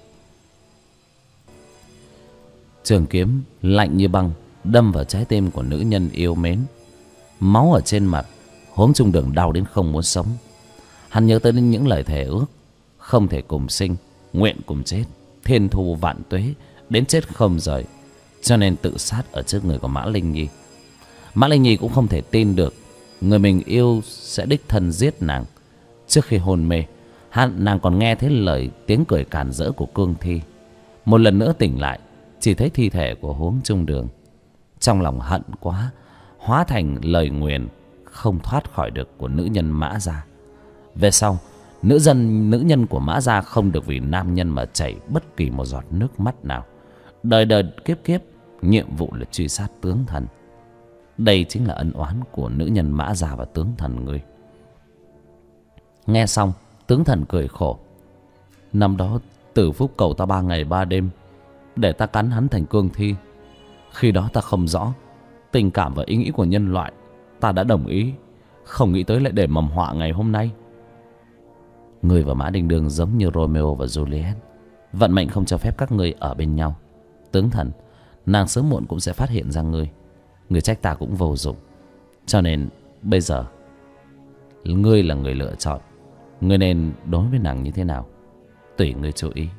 Trường kiếm lạnh như băng đâm vào trái tim của nữ nhân yêu mến. Máu ở trên mặt, Huống Trung Đường đau đến không muốn sống. Hắn nhớ tới những lời thề ước: không thể cùng sinh, nguyện cùng chết, thiên thu vạn tuế, đến chết không rời. Cho nên tự sát ở trước người của Mã Linh Nhi. Mã Linh Nhi cũng không thể tin được người mình yêu sẽ đích thân giết nàng. Trước khi hôn mê, nàng còn nghe thấy lời tiếng cười càn rỡ của cương thi. Một lần nữa tỉnh lại, chỉ thấy thi thể của Huống Trung Đường. Trong lòng hận quá, hóa thành lời nguyền: không thoát khỏi được của nữ nhân Mã Gia. Về sau, nữ nhân của Mã Gia không được vì nam nhân mà chảy bất kỳ một giọt nước mắt nào. Đời đời kiếp kiếp, nhiệm vụ là truy sát tướng thần. Đây chính là ân oán của nữ nhân Mã Gia và tướng thần ngươi. Nghe xong, tướng thần cười khổ. Năm đó Tử Phúc cầu ta 3 ngày 3 đêm để ta cắn hắn thành cương thi. Khi đó ta không rõ tình cảm và ý nghĩ của nhân loại, ta đã đồng ý. Không nghĩ tới lại để mầm họa ngày hôm nay. Ngươi và Mã Đình Đường giống như Romeo và Juliet. Vận mệnh không cho phép các ngươi ở bên nhau. Tướng thần, nàng sớm muộn cũng sẽ phát hiện ra ngươi. Ngươi trách ta cũng vô dụng. Cho nên bây giờ ngươi là người lựa chọn. Ngươi nên đối với nàng như thế nào, tùy ngươi chú ý.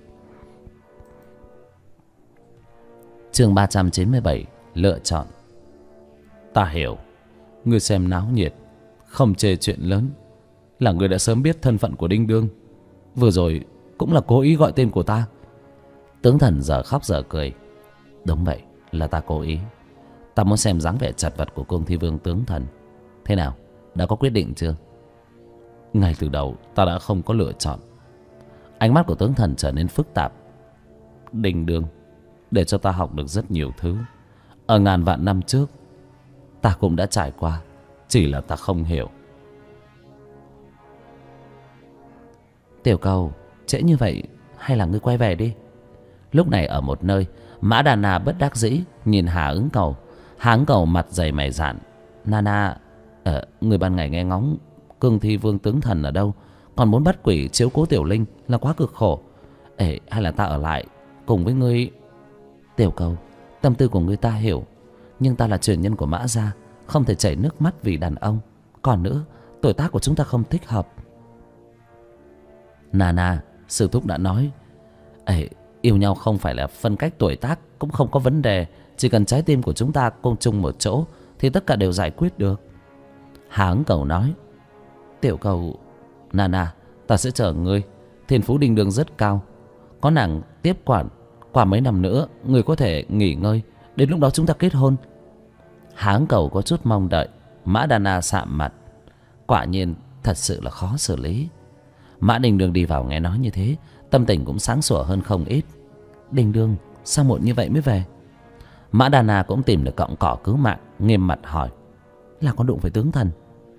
Chương 397, lựa chọn. Ta hiểu, ngươi xem náo nhiệt, không chê chuyện lớn, là ngươi đã sớm biết thân phận của Đinh Đương. Vừa rồi cũng là cố ý gọi tên của ta. Tướng thần giờ khóc giờ cười. Đúng vậy, là ta cố ý. Ta muốn xem dáng vẻ chật vật của Cương Thi Vương tướng thần. Thế nào, đã có quyết định chưa? Ngay từ đầu ta đã không có lựa chọn. Ánh mắt của tướng thần trở nên phức tạp. Đinh Đương để cho ta học được rất nhiều thứ. Ở ngàn vạn năm trước ta cũng đã trải qua, chỉ là ta không hiểu. Tiểu Cầu, trễ như vậy hay là ngươi quay về đi. Lúc này ở một nơi, Mã Đà Na bất đắc dĩ nhìn Hà Ứng Cầu. Hà Ứng Cầu mặt dày mày dạn. Nana, người ban ngày nghe ngóng Cương Thi Vương tướng thần ở đâu, còn muốn bắt quỷ chiếu cố Tiểu Linh là quá cực khổ. Hay là ta ở lại cùng với ngươi. Tiểu Cầu, tâm tư của ngươi ta hiểu, nhưng ta là truyền nhân của Mã Gia, không thể chảy nước mắt vì đàn ông. Còn nữa, tuổi tác của chúng ta không thích hợp. Nana, sư thúc đã nói, yêu nhau không phải là phân cách tuổi tác, cũng không có vấn đề. Chỉ cần trái tim của chúng ta cùng chung một chỗ thì tất cả đều giải quyết được. Hà Ứng Cầu nói. Tiểu Cầu, Nana, ta sẽ chờ ngươi. Thiên phú Đinh Đương rất cao, có nàng tiếp quản, qua mấy năm nữa ngươi có thể nghỉ ngơi. Đến lúc đó chúng ta kết hôn. Hà Ứng Cầu có chút mong đợi. Mã Đà Na sạm mặt. Quả nhiên thật sự là khó xử lý. Mã Đình Đường đi vào nghe nói như thế, tâm tình cũng sáng sủa hơn không ít. Đình Đường, sao muộn như vậy mới về? Mã Đà Na cũng tìm được cọng cỏ cứu mạng, nghiêm mặt hỏi. Là con đụng phải tướng thần.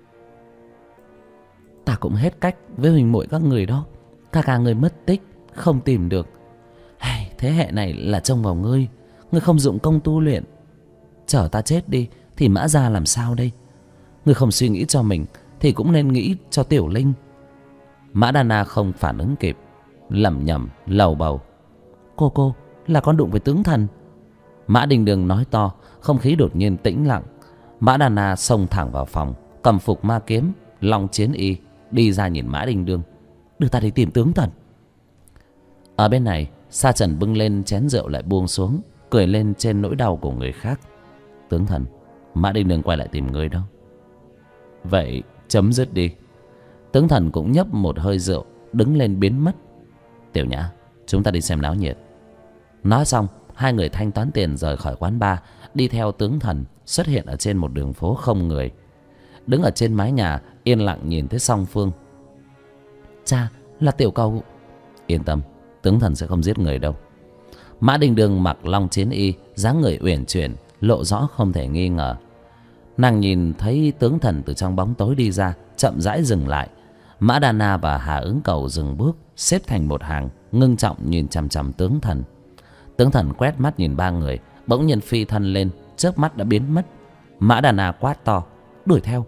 Ta cũng hết cách với huynh muội các người đó. Ca ca người mất tích, không tìm được. Thế hệ này là trông vào ngươi. Ngươi không dụng công tu luyện, chở ta chết đi thì Mã Gia làm sao đây? Ngươi không suy nghĩ cho mình thì cũng nên nghĩ cho Tiểu Linh. Mã Đà Na không phản ứng kịp, lẩm nhẩm lầu bầu. Cô là con đụng với tướng thần. Mã Đình Đường nói to, không khí đột nhiên tĩnh lặng. Mã Đà Na xông thẳng vào phòng, cầm phục ma kiếm, long chiến y, đi ra nhìn Mã Đình Đường. Đưa ta đi tìm tướng thần. Ở bên này, Sa Trần bưng lên chén rượu lại buông xuống, cười lên trên nỗi đau của người khác. Tướng thần, Mã Đình Đường quay lại tìm người đâu. Vậy chấm dứt đi. Tướng thần cũng nhấp một hơi rượu, đứng lên biến mất. Tiểu Nhã, chúng ta đi xem náo nhiệt. Nói xong, hai người thanh toán tiền rời khỏi quán bar, đi theo tướng thần xuất hiện ở trên một đường phố không người. Đứng ở trên mái nhà, yên lặng nhìn thấy song phương. Cha, là Tiểu Cầu. Yên tâm, tướng thần sẽ không giết người đâu. Mã Đình Đường mặc long chiến y, dáng người uyển chuyển, lộ rõ không thể nghi ngờ. Nàng nhìn thấy tướng thần từ trong bóng tối đi ra, chậm rãi dừng lại. Mã Đà Na và Hà Ứng Cầu dừng bước, xếp thành một hàng, ngưng trọng nhìn chằm chằm tướng thần. Tướng thần quét mắt nhìn ba người, bỗng nhiên phi thân lên, chớp mắt đã biến mất. Mã Đà Na quát to, đuổi theo.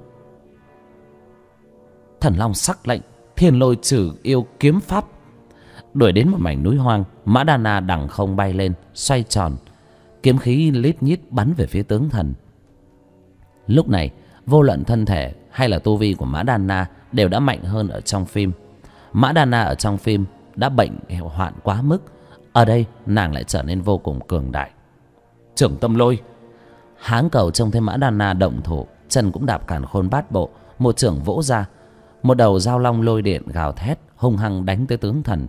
Thần long sắc lệnh, thiên lôi trừ yêu kiếm pháp. Đuổi đến một mảnh núi hoang, Mã Đà Na đằng không bay lên, xoay tròn, kiếm khí lít nhít bắn về phía tướng thần. Lúc này, vô luận thân thể hay là tu vi của Mã Đà Na đều đã mạnh hơn ở trong phim. Mã Đà Na ở trong phim đã bệnh hoạn quá mức, ở đây nàng lại trở nên vô cùng cường đại. Trưởng tâm lôi. Hà Ứng Cầu trông thấy Mã Đà Na động thủ, chân cũng đạp càn khôn bát bộ, một chưởng vỗ ra, một đầu dao long lôi điện gào thét hung hăng đánh tới tướng thần.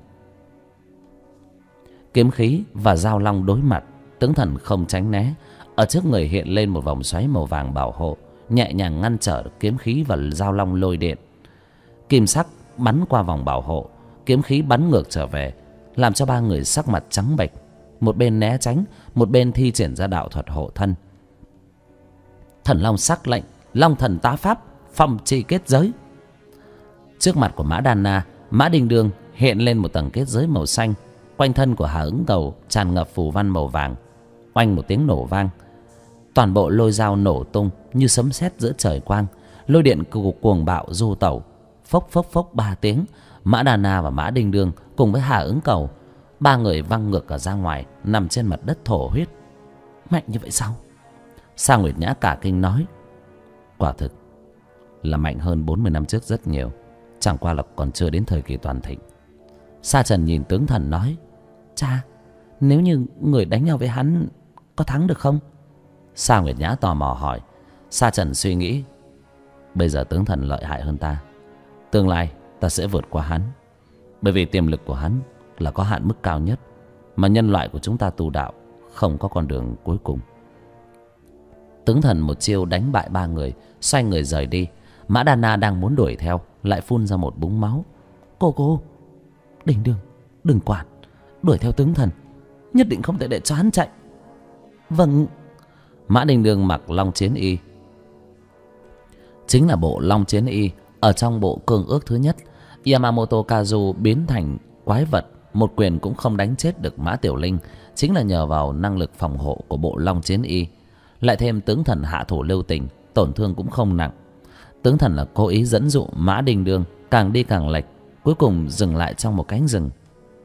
Kiếm khí và dao long đối mặt, tướng thần không tránh né, ở trước người hiện lên một vòng xoáy màu vàng bảo hộ, nhẹ nhàng ngăn trở kiếm khí và dao long lôi điện. Kim sắc bắn qua vòng bảo hộ, kiếm khí bắn ngược trở về, làm cho ba người sắc mặt trắng bệch. Một bên né tránh, một bên thi triển ra đạo thuật hộ thân. Thần long sắc lệnh, long thần tá pháp, phong chi kết giới. Trước mặt của Mã Đan Na, Mã Đình Đường hiện lên một tầng kết giới màu xanh. Quanh thân của Hà Ứng Cầu tràn ngập phù văn màu vàng. Oanh một tiếng nổ vang, toàn bộ lôi dao nổ tung như sấm sét giữa trời quang. Lôi điện cuồng bạo du tẩu, phốc phốc phốc 3 tiếng. Mã Đan Na và Mã Đình Đường cùng với Hà Ứng Cầu, ba người văng ngược cả ra ngoài, nằm trên mặt đất thổ huyết. Mạnh như vậy sao? Sa Nguyệt Nhã cả kinh nói. Quả thực là mạnh hơn 40 năm trước rất nhiều, chẳng qua là còn chưa đến thời kỳ toàn thịnh. Sa Trần nhìn tướng thần nói. Cha, nếu như người đánh nhau với hắn có thắng được không? Sa Nguyệt Nhã tò mò hỏi. Sa Trần suy nghĩ. Bây giờ tướng thần lợi hại hơn ta, tương lai ta sẽ vượt qua hắn. Bởi vì tiềm lực của hắn là có hạn mức cao nhất, mà nhân loại của chúng ta tu đạo không có con đường cuối cùng. Tướng thần một chiêu đánh bại ba người, xoay người rời đi. Mã Đan Na đang muốn đuổi theo, lại phun ra một búng máu. Cô Đình Đường, đừng quản, đuổi theo tướng thần, nhất định không thể để cho hắn chạy. Vâng. Mã Đình Đường mặc long chiến y, chính là bộ long chiến y ở trong bộ cương ước thứ nhất. Yamamoto Kazu biến thành quái vật, một quyền cũng không đánh chết được Mã Tiểu Linh, chính là nhờ vào năng lực phòng hộ của bộ long chiến y. Lại thêm tướng thần hạ thủ lưu tình, tổn thương cũng không nặng. Tướng thần là cố ý dẫn dụ Mã Đình Đường càng đi càng lệch, cuối cùng dừng lại trong một cánh rừng.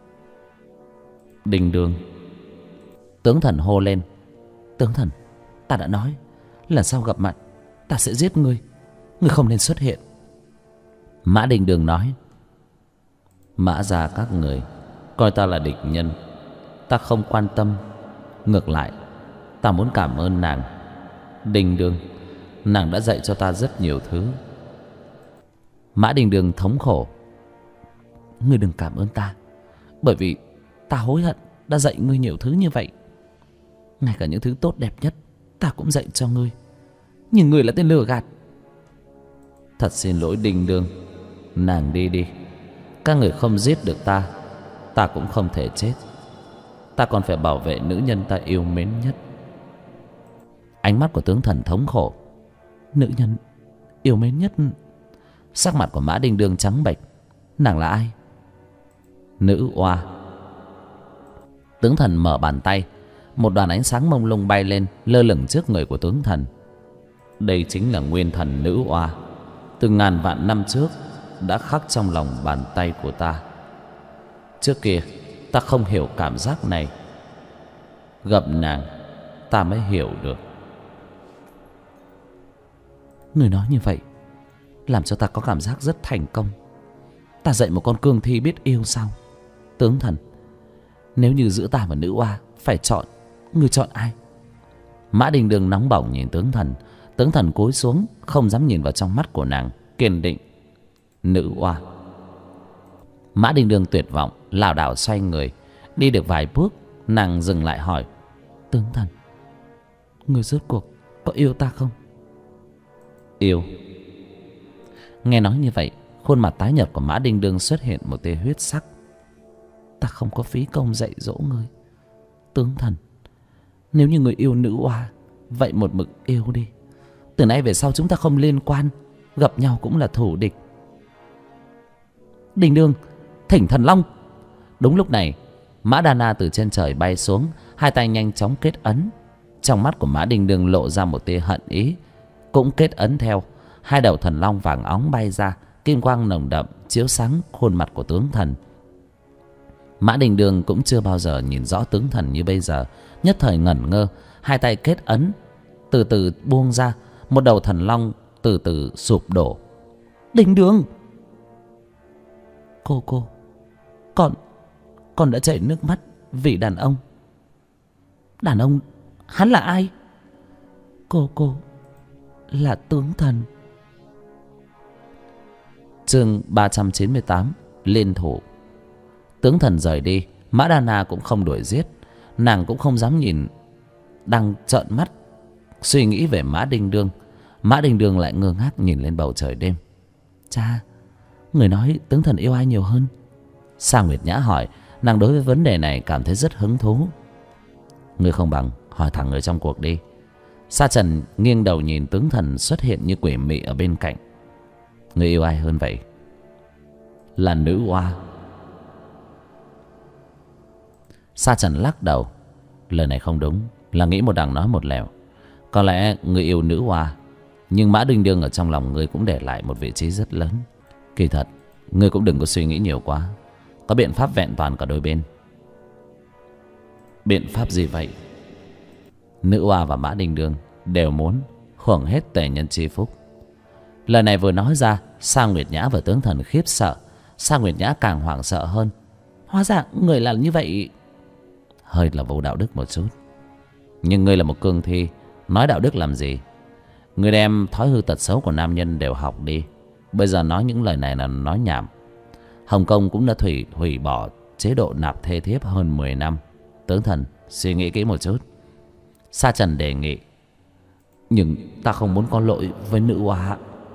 Đình Đường. Tướng thần hô lên. Tướng thần, ta đã nói, lần sau gặp mặt ta sẽ giết ngươi, ngươi không nên xuất hiện. Mã Đình Đường nói. Mã gia các người coi ta là địch nhân, ta không quan tâm. Ngược lại, ta muốn cảm ơn nàng. Đình Đường, nàng đã dạy cho ta rất nhiều thứ. Mã Đình Đường thống khổ. Ngươi đừng cảm ơn ta, bởi vì ta hối hận đã dạy ngươi nhiều thứ như vậy. Ngay cả những thứ tốt đẹp nhất ta cũng dạy cho ngươi, nhưng ngươi là tên lừa gạt. Thật xin lỗi Đình Đường, nàng đi đi. Các người không giết được ta, ta cũng không thể chết. Ta còn phải bảo vệ nữ nhân ta yêu mến nhất. Ánh mắt của tướng thần thống khổ. Nữ nhân yêu mến nhất? Sắc mặt của Mã Đình Đường trắng bệch. Nàng là ai? Nữ oa. Tướng thần mở bàn tay, một đoàn ánh sáng mông lung bay lên, lơ lửng trước người của tướng thần. Đây chính là nguyên thần nữ oa, từ ngàn vạn năm trước đã khắc trong lòng bàn tay của ta. Trước kia ta không hiểu cảm giác này, gặp nàng ta mới hiểu được. Người nói như vậy làm cho ta có cảm giác rất thành công. Ta dạy một con cương thi biết yêu sao? Tướng thần, nếu như giữa ta và nữ oa phải chọn, ngươi chọn ai? Mã Đình Đường nóng bỏng nhìn tướng thần. Tướng thần cúi xuống, không dám nhìn vào trong mắt của nàng, kiên định. Nữ oa. Mã Đình Đường tuyệt vọng, lảo đảo xoay người. Đi được vài bước, nàng dừng lại hỏi. Tướng thần, ngươi rốt cuộc có yêu ta không? Yêu. Nghe nói như vậy, khuôn mặt tái nhợt của Mã Đình Đường xuất hiện một tia huyết sắc. Ta không có phí công dạy dỗ ngươi. Tướng thần, nếu như người yêu nữ oa, vậy một mực yêu đi. Từ nay về sau chúng ta không liên quan, gặp nhau cũng là thù địch. Đình Đường, thỉnh thần long. Đúng lúc này, Mã Đan Na từ trên trời bay xuống, hai tay nhanh chóng kết ấn. Trong mắt của Mã Đình Đường lộ ra một tia hận ý, cũng kết ấn theo. Hai đầu thần long vàng óng bay ra, kim quang nồng đậm chiếu sáng khuôn mặt của tướng thần. Mã Đình Đường cũng chưa bao giờ nhìn rõ tướng thần như bây giờ, nhất thời ngẩn ngơ. Hai tay kết ấn, từ từ buông ra, một đầu thần long từ từ sụp đổ. Đình Đường, cô, con đã chảy nước mắt vì đàn ông. Đàn ông? Hắn là ai? Cô là tướng thần. Chương 398 liên thủ. Tướng thần rời đi, Mã Đan Na cũng không đuổi giết. Nàng cũng không dám nhìn, đang trợn mắt suy nghĩ về Mã Đình Đường. Mã Đình Đương lại ngơ ngác nhìn lên bầu trời đêm. Cha, người nói tướng thần yêu ai nhiều hơn? Sa Nguyệt Nhã hỏi. Nàng đối với vấn đề này cảm thấy rất hứng thú. Ngươi không bằng hỏi thẳng người trong cuộc đi. Sa Trần nghiêng đầu nhìn tướng thần xuất hiện như quỷ mị ở bên cạnh. Ngươi yêu ai hơn vậy? Là nữ oa. Sa Trần lắc đầu. Lời này không đúng, là nghĩ một đằng nói một lèo. Có lẽ ngươi yêu nữ oa, nhưng Mã Đình Đương ở trong lòng ngươi cũng để lại một vị trí rất lớn. Kỳ thật ngươi cũng đừng có suy nghĩ nhiều quá. Có biện pháp vẹn toàn cả đôi bên. Biện pháp gì vậy? Nữ oa và Mã Đình Đương đều muốn hưởng hết tề nhân chi phúc. Lời này vừa nói ra, Sa Nguyệt Nhã và tướng thần khiếp sợ. Sa Nguyệt Nhã càng hoảng sợ hơn. Hóa ra người là như vậy. Hơi là vô đạo đức một chút. Nhưng ngươi là một cương thi, nói đạo đức làm gì? Ngươi đem thói hư tật xấu của nam nhân đều học đi. Bây giờ nói những lời này là nói nhảm. Hồng Kông cũng đã hủy bỏ chế độ nạp thê thiếp hơn 10 năm. Tướng thần suy nghĩ kỹ một chút. Sa Trần đề nghị. Nhưng ta không muốn có lỗi với nữ oa.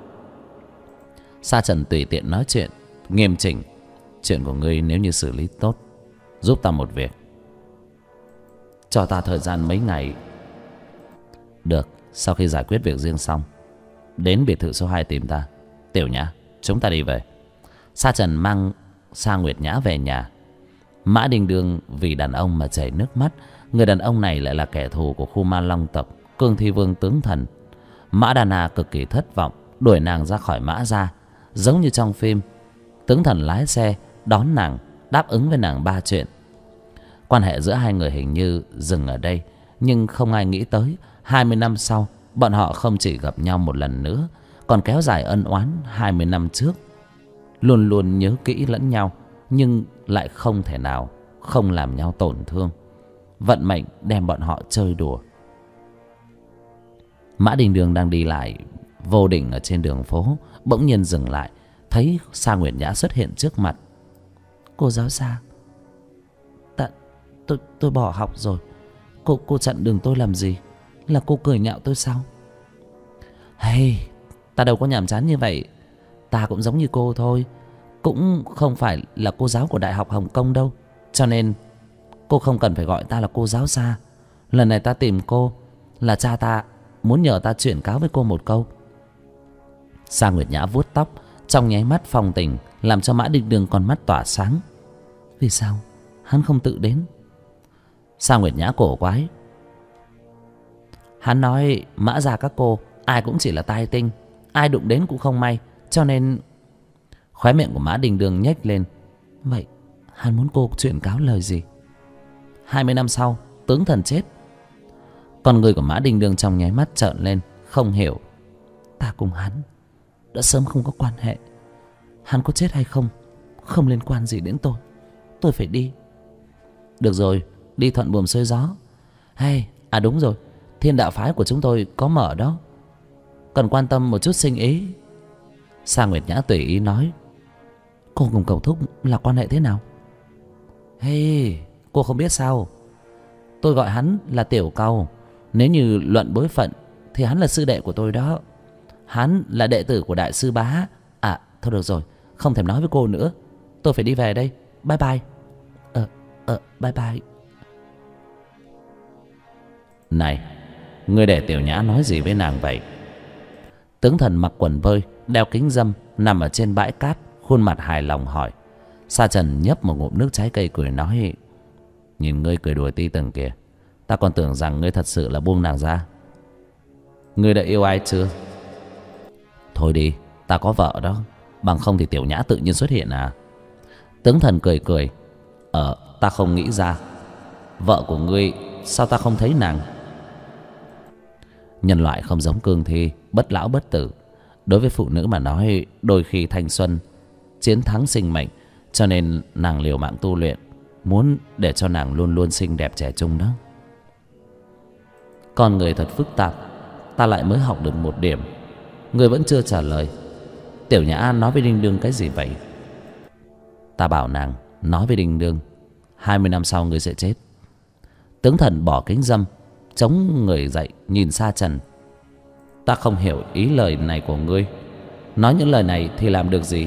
Sa Trần tùy tiện nói chuyện, nghiêm chỉnh. Chuyện của ngươi nếu như xử lý tốt, giúp ta một việc. Cho ta thời gian mấy ngày. Được, sau khi giải quyết việc riêng xong, đến biệt thự số 2 tìm ta. Tiểu Nhã, chúng ta đi về. Sa Trần mang Sa Nguyệt Nhã về nhà. Mã Đình Đương vì đàn ông mà chảy nước mắt. Người đàn ông này lại là kẻ thù của khu Ma Long tộc, Cương Thi Vương tướng thần. Mã Đà Na cực kỳ thất vọng, đuổi nàng ra khỏi Mã gia. Giống như trong phim, tướng thần lái xe đón nàng, đáp ứng với nàng 3 chuyện. Quan hệ giữa hai người hình như dừng ở đây. Nhưng không ai nghĩ tới 20 năm sau, bọn họ không chỉ gặp nhau một lần nữa, còn kéo dài ân oán 20 năm trước. Luôn luôn nhớ kỹ lẫn nhau, nhưng lại không thể nào không làm nhau tổn thương. Vận mệnh đem bọn họ chơi đùa. Mã Đình Đương đang đi lại vô định ở trên đường phố, bỗng nhiên dừng lại, thấy Sa Nguyệt Nhã xuất hiện trước mặt. Cô giáo Sa, tôi bỏ học rồi. Cô chặn đường tôi làm gì? Là cô cười nhạo tôi sao? Hey, ta đâu có nhàm chán như vậy. Ta cũng giống như cô thôi, cũng không phải là cô giáo của Đại học Hồng Kông đâu. Cho nên cô không cần phải gọi ta là cô giáo Sa. Lần này ta tìm cô là cha ta muốn nhờ ta chuyển cáo với cô một câu. Sa Nguyệt Nhã vuốt tóc, trong nháy mắt phong tình, làm cho Mã Đình Đương con mắt tỏa sáng. Vì sao hắn không tự đến? Sa Nguyệt Nhã cổ quái. Hắn nói Mã gia các cô ai cũng chỉ là tai tinh, ai đụng đến cũng không may. Cho nên... Khóe miệng của Mã Đình Đương nhếch lên. Vậy hắn muốn cô chuyển cáo lời gì? 20 năm sau tướng thần chết. Con người của Mã Đình Đương trong nháy mắt trợn lên, không hiểu. Ta cùng hắn đã sớm không có quan hệ. Hắn có chết hay không không liên quan gì đến tôi. Tôi phải đi. Được rồi, đi thuận buồm xuôi gió. Hay, à đúng rồi, Thiên đạo phái của chúng tôi có mở đó, cần quan tâm một chút sinh ý. Sa Nguyệt Nhã tùy ý nói. Cô cùng cậu thúc là quan hệ thế nào? Hey, cô không biết sao? Tôi gọi hắn là Tiểu Cau. Nếu như luận bối phận thì hắn là sư đệ của tôi đó. Hắn là đệ tử của Đại sư Bá. À thôi được rồi, không thèm nói với cô nữa. Tôi phải đi về đây. Bye bye. Bye bye. Này, ngươi để Tiểu Nhã nói gì với nàng vậy? Tướng thần mặc quần vơi, đeo kính râm, nằm ở trên bãi cát, khuôn mặt hài lòng hỏi. Sa Trần nhấp một ngụm nước trái cây cười nói. Nhìn ngươi cười đùa ti từng kìa, ta còn tưởng rằng ngươi thật sự là buông nàng ra. Ngươi đã yêu ai chưa? Thôi đi, ta có vợ đó. Bằng không thì Tiểu Nhã tự nhiên xuất hiện à? Tướng thần cười cười. Ta không nghĩ ra. Vợ của ngươi, sao ta không thấy nàng? Nhân loại không giống cương thi, bất lão bất tử. Đối với phụ nữ mà nói, đôi khi thanh xuân chiến thắng sinh mệnh. Cho nên nàng liều mạng tu luyện, muốn để cho nàng luôn luôn xinh đẹp trẻ trung đó. Con người thật phức tạp. Ta lại mới học được một điểm, ngươi vẫn chưa trả lời. Tiểu Nhã nói với Đinh Đương cái gì vậy? Ta bảo nàng nói với Đinh Đương 20 năm sau ngươi sẽ chết. Tướng thần bỏ kính râm, chống người dậy nhìn Sa Trần. Ta không hiểu ý lời này của ngươi. Nói những lời này thì làm được gì?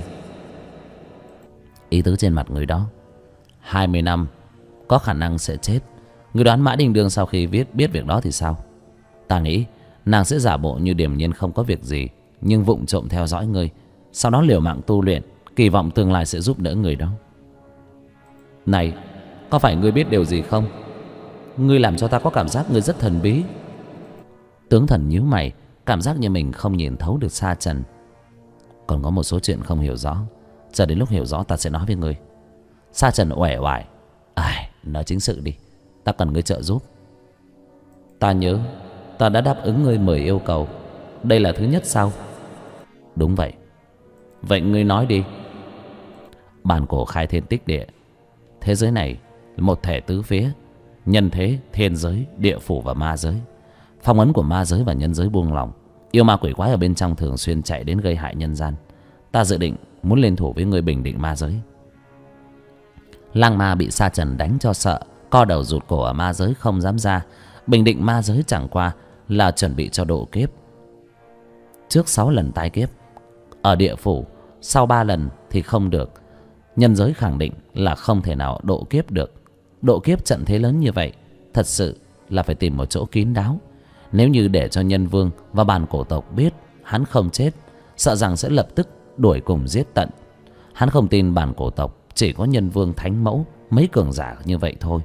Ý tứ trên mặt người đó: 20 năm có khả năng sẽ chết. Ngươi đoán Mã Đình Đương sau khi biết việc đó thì sao? Ta nghĩ nàng sẽ giả bộ như điềm nhiên không có việc gì, nhưng vụng trộm theo dõi ngươi, sau đó liều mạng tu luyện, kỳ vọng tương lai sẽ giúp đỡ người đó. Này, có phải ngươi biết điều gì không? Ngươi làm cho ta có cảm giác ngươi rất thần bí. Tướng Thần nhíu mày, cảm giác như mình không nhìn thấu được Sa Trần. Còn có một số chuyện không hiểu rõ, chờ đến lúc hiểu rõ ta sẽ nói với ngươi. Sa Trần uể oải: nói chính sự đi, ta cần ngươi trợ giúp. Ta nhớ ta đã đáp ứng ngươi 10 yêu cầu. Đây là thứ nhất sao? Đúng vậy. Vậy ngươi nói đi. Bản cổ khai thiên tích địa. Thế giới này một thể tứ phía: nhân thế, thiên giới, địa phủ và ma giới. Phong ấn của ma giới và nhân giới buông lỏng, yêu ma quỷ quái ở bên trong thường xuyên chạy đến gây hại nhân gian. Ta dự định muốn liên thủ với ngươi bình định ma giới. Lang ma bị Sa Trần đánh cho sợ, co đầu rụt cổ ở ma giới không dám ra. Bình định ma giới chẳng qua là chuẩn bị cho độ kiếp. Trước 6 lần tái kiếp ở địa phủ, sau 3 lần thì không được. Nhân giới khẳng định là không thể nào độ kiếp được. Độ kiếp trận thế lớn như vậy, thật sự là phải tìm một chỗ kín đáo. Nếu như để cho Nhân Vương và bản cổ tộc biết hắn không chết, sợ rằng sẽ lập tức đuổi cùng giết tận. Hắn không tin bản cổ tộc chỉ có Nhân Vương, Thánh Mẫu, mấy cường giả như vậy thôi.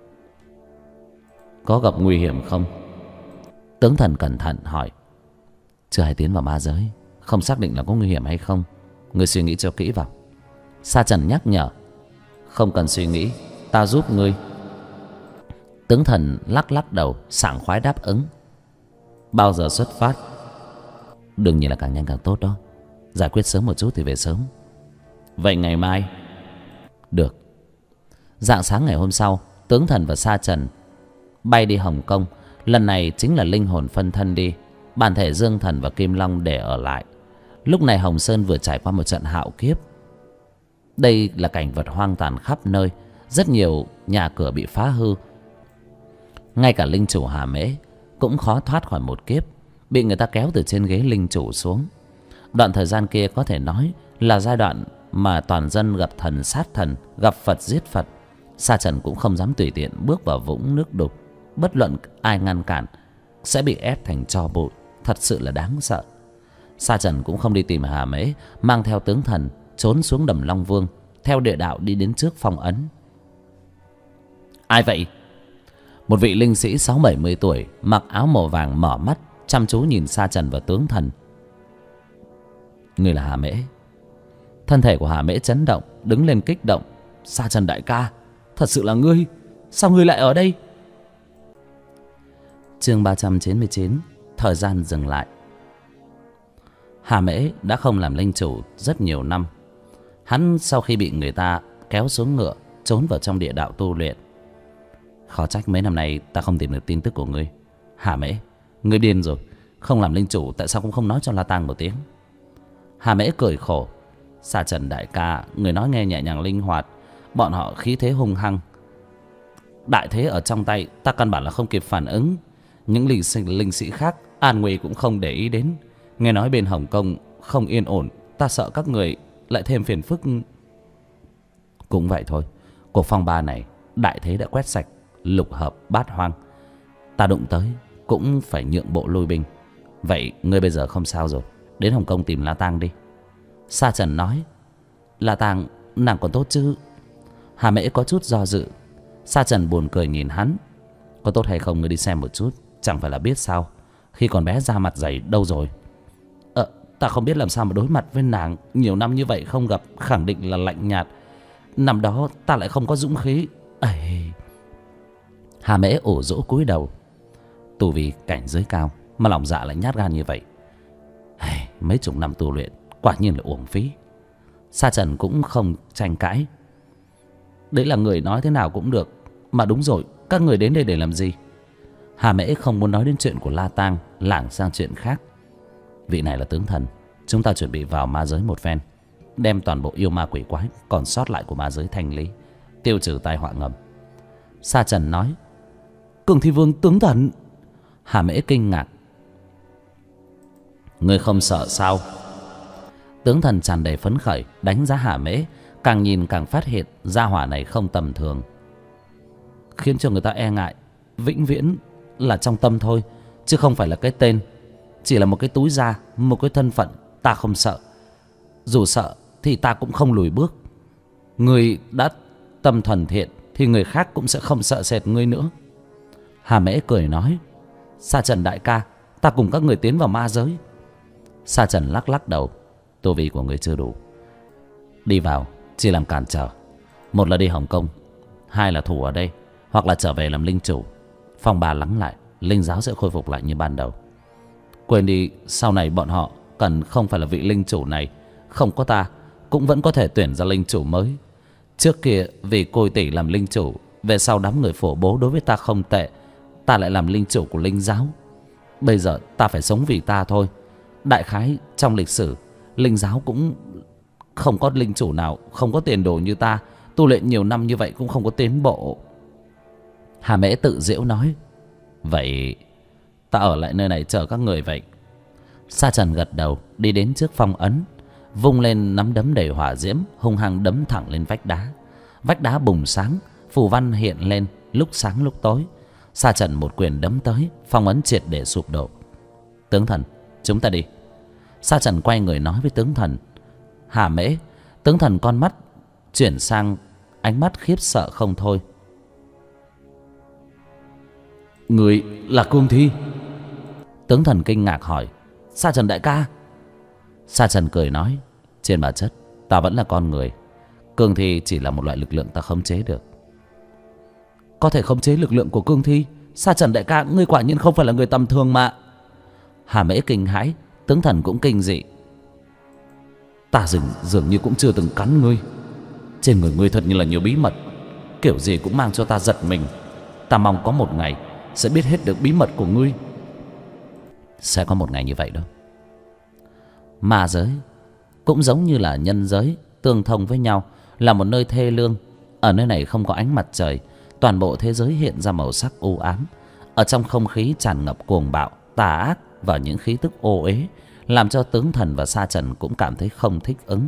Có gặp nguy hiểm không? Tướng Thần cẩn thận hỏi. Chưa hay tiến vào ma giới, không xác định là có nguy hiểm hay không. Ngươi suy nghĩ cho kỹ vào. Sa Trần nhắc nhở. Không cần suy nghĩ, ta giúp ngươi. Tướng Thần lắc lắc đầu, sảng khoái đáp ứng. Bao giờ xuất phát? Đương nhiên là càng nhanh càng tốt đó. Giải quyết sớm một chút thì về sớm. Vậy ngày mai? Được. Rạng sáng ngày hôm sau, Tướng Thần và Sa Trần bay đi Hồng Kông. Lần này chính là linh hồn phân thân đi, bản thể Dương Thần và Kim Long để ở lại. Lúc này Hồng Sơn vừa trải qua một trận hạo kiếp. Đây là cảnh vật hoang tàn khắp nơi, rất nhiều nhà cửa bị phá hư. Ngay cả linh chủ Hà Mễ cũng khó thoát khỏi một kiếp, bị người ta kéo từ trên ghế linh chủ xuống. Đoạn thời gian kia có thể nói là giai đoạn mà toàn dân gặp thần sát thần, gặp Phật giết Phật. Sa Trần cũng không dám tùy tiện bước vào vũng nước đục, bất luận ai ngăn cản sẽ bị ép thành tro bụi, thật sự là đáng sợ. Sa Trần cũng không đi tìm Hà Mễ, mang theo Tướng Thần trốn xuống đầm Long Vương, theo địa đạo đi đến trước phong ấn. Ai vậy? Một vị linh sĩ 60-70 tuổi, mặc áo màu vàng mở mắt, chăm chú nhìn Sa Trần và Tướng Thần. Ngươi là Hà Mễ? Thân thể của Hà Mễ chấn động, đứng lên kích động. Sa Trần đại ca, thật sự là ngươi? Sao ngươi lại ở đây? Chương 399, thời gian dừng lại. Hà Mễ đã không làm linh chủ rất nhiều năm. Hắn sau khi bị người ta kéo xuống ngựa, trốn vào trong địa đạo tu luyện. Khó trách mấy năm nay ta không tìm được tin tức của ngươi. Hà Mễ, ngươi điên rồi. Không làm linh chủ tại sao cũng không nói cho La Tang một tiếng? Hà Mễ cười khổ. Sa Trần đại ca, người nói nghe nhẹ nhàng linh hoạt, bọn họ khí thế hung hăng, đại thế ở trong tay, ta căn bản là không kịp phản ứng. Những linh sĩ khác an nguy cũng không để ý đến. Nghe nói bên Hồng Kông không yên ổn, ta sợ các người lại thêm phiền phức. Cũng vậy thôi, cuộc phong ba này đại thế đã quét sạch lục hợp bát hoang, ta đụng tới cũng phải nhượng bộ lui binh. Vậy ngươi bây giờ không sao rồi, đến Hồng Kông tìm La Tang đi. Sa Trần nói. La Tang nàng còn tốt chứ? Hà Mễ có chút do dự. Sa Trần buồn cười nhìn hắn. Có tốt hay không ngươi đi xem một chút, chẳng phải là biết sao. Khi còn bé da mặt dày đâu rồi? Ta không biết làm sao mà đối mặt với nàng. Nhiều năm như vậy không gặp, khẳng định là lạnh nhạt. Năm đó ta lại không có dũng khí. Hà Mễ ủ rũ cúi đầu. Tu vì cảnh giới cao mà lòng dạ lại nhát gan như vậy. Mấy chục năm tu luyện quả nhiên là uổng phí. Sa Trần cũng không tranh cãi. Đấy là người nói thế nào cũng được. Mà đúng rồi, các người đến đây để làm gì? Hà Mễ không muốn nói đến chuyện của La Tang, lảng sang chuyện khác. Vị này là Tướng Thần, chúng ta chuẩn bị vào ma giới một phen, đem toàn bộ yêu ma quỷ quái còn sót lại của ma giới thanh lý, tiêu trừ tai họa ngầm. Sa Trần nói. Cường Thi Vương Tướng Thần? Hà Mễ kinh ngạc. Ngươi không sợ sao? Tướng thần tràn đầy phấn khởi đánh giá Hà Mễ, càng nhìn càng phát hiện gia hỏa này không tầm thường, khiến cho người ta e ngại. Vĩnh viễn là trong tâm thôi, chứ không phải là cái tên. Chỉ là một cái túi da, một cái thân phận, ta không sợ. Dù sợ thì ta cũng không lùi bước. Ngươi đã tâm thuần thiện thì người khác cũng sẽ không sợ sệt ngươi nữa. Hà Mễ cười nói: Sa Trần đại ca, ta cùng các người tiến vào ma giới. Sa Trần lắc lắc đầu: Tu vi của người chưa đủ, đi vào chỉ làm cản trở. Một là đi Hồng Kông, hai là thủ ở đây, hoặc là trở về làm linh chủ. Phong ba lắng lại, linh giáo sẽ khôi phục lại như ban đầu. Quên đi, sau này bọn họ cần không phải là vị linh chủ này. Không có ta cũng vẫn có thể tuyển ra linh chủ mới. Trước kia vì Côi tỷ làm linh chủ, về sau đám người phổ bố đối với ta không tệ, ta lại làm linh chủ của linh giáo. Bây giờ ta phải sống vì ta thôi. Đại khái trong lịch sử, linh giáo cũng không có linh chủ nào không có tiền đồ như ta. Tu luyện nhiều năm như vậy cũng không có tiến bộ. Hà Mễ tự giễu nói: Vậy ta ở lại nơi này chờ các người vậy. Sa Trần gật đầu, đi đến trước phong ấn, vung lên nắm đấm đầy hỏa diễm, hung hăng đấm thẳng lên vách đá. Vách đá bùng sáng, phù văn hiện lên, lúc sáng lúc tối. Sa Trần một quyền đấm tới, phong ấn triệt để sụp đổ. Tướng thần, chúng ta đi. Sa Trần quay người nói với tướng thần. Hà Mễ. Tướng thần con mắt chuyển sang ánh mắt khiếp sợ không thôi. Người là Cương Thi? Tướng thần kinh ngạc hỏi. Sa Trần đại ca. Sa Trần cười nói: Trên bản chất ta vẫn là con người. Cương Thi chỉ là một loại lực lượng ta khống chế được. Có thể khống chế lực lượng của Cương Thi? Sa Trần đại ca, ngươi quả nhiên không phải là người tầm thường mà. Hà Mễ kinh hãi, tướng thần cũng kinh dị. Ta dường như cũng chưa từng cắn ngươi. Trên người ngươi thật như là nhiều bí mật, kiểu gì cũng mang cho ta giật mình. Ta mong có một ngày sẽ biết hết được bí mật của ngươi. Sẽ có một ngày như vậy đâu. Ma giới cũng giống như là nhân giới, tương thông với nhau, là một nơi thê lương. Ở nơi này không có ánh mặt trời, toàn bộ thế giới hiện ra màu sắc u ám. Ở trong không khí tràn ngập cuồng bạo, tà ác và những khí tức ô uế, làm cho tướng thần và Sa Trần cũng cảm thấy không thích ứng.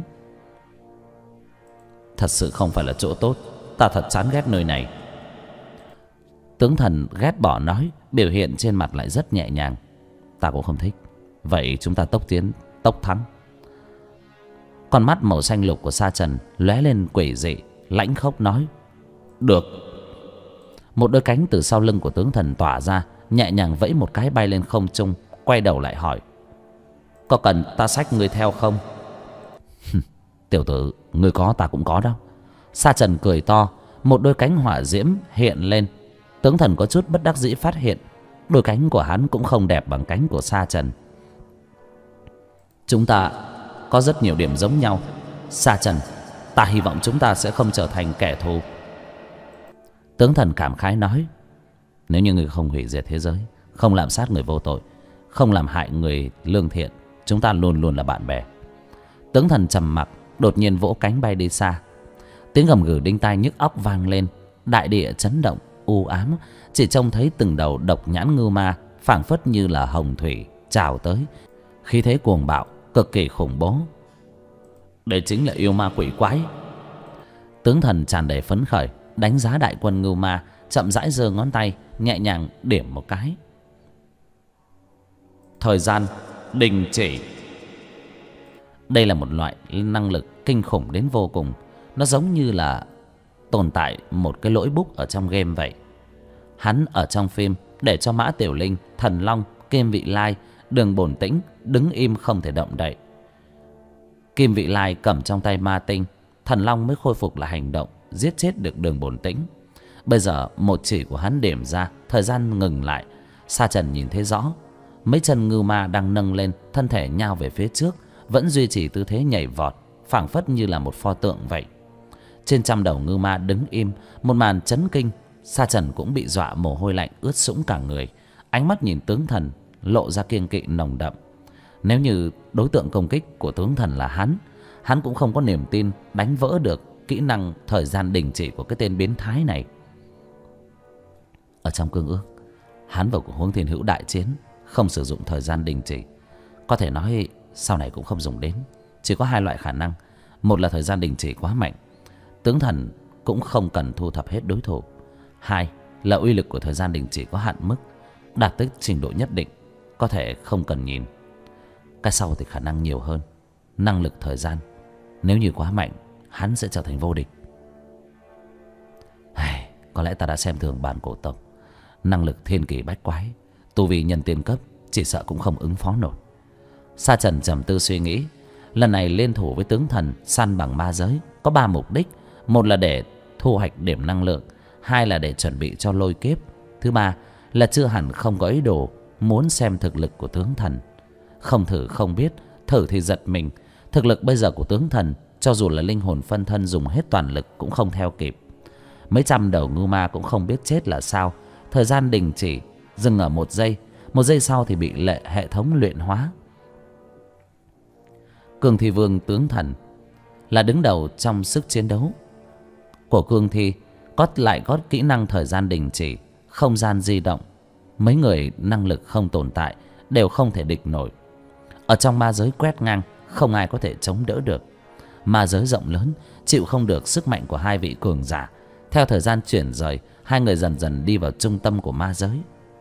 Thật sự không phải là chỗ tốt, ta thật chán ghét nơi này. Tướng thần ghét bỏ nói, biểu hiện trên mặt lại rất nhẹ nhàng. Ta cũng không thích. Vậy chúng ta tốc tiến tốc thắng. Con mắt màu xanh lục của Sa Trần lóe lên quỷ dị, lãnh khốc nói: Được. Một đôi cánh từ sau lưng của tướng thần tỏa ra, nhẹ nhàng vẫy một cái bay lên không trung, quay đầu lại hỏi: Có cần ta xách ngươi theo không? Tiểu tử, ngươi có ta cũng có đâu. Sa Trần cười to, một đôi cánh hỏa diễm hiện lên. Tướng thần có chút bất đắc dĩ phát hiện đôi cánh của hắn cũng không đẹp bằng cánh của Sa Trần. Chúng ta có rất nhiều điểm giống nhau. Sa Trần, ta hy vọng chúng ta sẽ không trở thành kẻ thù. Tướng thần cảm khái nói: Nếu như ngươi không hủy diệt thế giới, không làm sát người vô tội, không làm hại người lương thiện, chúng ta luôn luôn là bạn bè. Tướng thần trầm mặc, đột nhiên vỗ cánh bay đi xa. Tiếng gầm gừ đinh tai nhức óc vang lên, đại địa chấn động u ám, chỉ trông thấy từng đầu độc nhãn ngưu ma phảng phất như là hồng thủy trào tới, khí thế cuồng bạo cực kỳ khủng bố. Đây chính là yêu ma quỷ quái. Tướng thần tràn đầy phấn khởi đánh giá đại quân ngưu ma, chậm rãi giơ ngón tay nhẹ nhàng điểm một cái. Thời gian đình chỉ. Đây là một loại năng lực kinh khủng đến vô cùng. Nó giống như là tồn tại một cái lỗi book ở trong game vậy. Hắn ở trong phim để cho Mã Tiểu Linh, Thần Long, Kim Vị Lai, Đường Bổn Tĩnh đứng im không thể động đậy. Kim Vị Lai cầm trong tay ma tinh, Thần Long mới khôi phục lại hành động, giết chết được Đường Bổn Tĩnh. Bây giờ một chỉ của hắn điểm ra, thời gian ngừng lại. Sa Trần nhìn thấy rõ, mấy chân ngưu ma đang nâng lên, thân thể nhao về phía trước, vẫn duy trì tư thế nhảy vọt, phảng phất như là một pho tượng vậy. Trên trăm đầu ngưu ma đứng im, một màn chấn kinh. Sa Trần cũng bị dọa mồ hôi lạnh ướt sũng cả người, ánh mắt nhìn tướng thần lộ ra kiêng kỵ nồng đậm. Nếu như đối tượng công kích của tướng thần là hắn cũng không có niềm tin đánh vỡ được kỹ năng thời gian đình chỉ của cái tên biến thái này. Ở trong cương ước, hắn vào cuộc huống thiên hữu đại chiến không sử dụng thời gian đình chỉ. Có thể nói sau này cũng không dùng đến. Chỉ có hai loại khả năng. Một là thời gian đình chỉ quá mạnh, tướng thần cũng không cần thu thập hết đối thủ. Hai là uy lực của thời gian đình chỉ có hạn mức, đạt tới trình độ nhất định, có thể không cần nhìn. Cái sau thì khả năng nhiều hơn. Năng lực thời gian nếu như quá mạnh, hắn sẽ trở thành vô địch. Có lẽ ta đã xem thường bản cổ tộc. Năng lực thiên kỳ bách quái, tu vi nhân tiên cấp, chỉ sợ cũng không ứng phó nổi. Sa Trần trầm tư suy nghĩ. Lần này liên thủ với tướng thần săn bằng ma giới có 3 mục đích. Một là để thu hoạch điểm năng lượng, hai là để chuẩn bị cho lôi kiếp, thứ ba là chưa hẳn không có ý đồ muốn xem thực lực của tướng thần. Không thử không biết, thử thì giật mình. Thực lực bây giờ của tướng thần, cho dù là linh hồn phân thân dùng hết toàn lực cũng không theo kịp. Mấy trăm đầu ngưu ma cũng không biết chết là sao. Thời gian đình chỉ dừng ở 1 giây. 1 giây sau thì bị hệ thống luyện hóa. Cương Thi Vương tướng thần là đứng đầu trong sức chiến đấu của Cương Thi, lại có kỹ năng thời gian đình chỉ, không gian di động. Mấy người năng lực không tồn tại đều không thể địch nổi. Ở trong ma giới quét ngang, không ai có thể chống đỡ được. Ma giới rộng lớn, chịu không được sức mạnh của hai vị cường giả. Theo thời gian chuyển rời, hai người dần dần đi vào trung tâm của ma giới.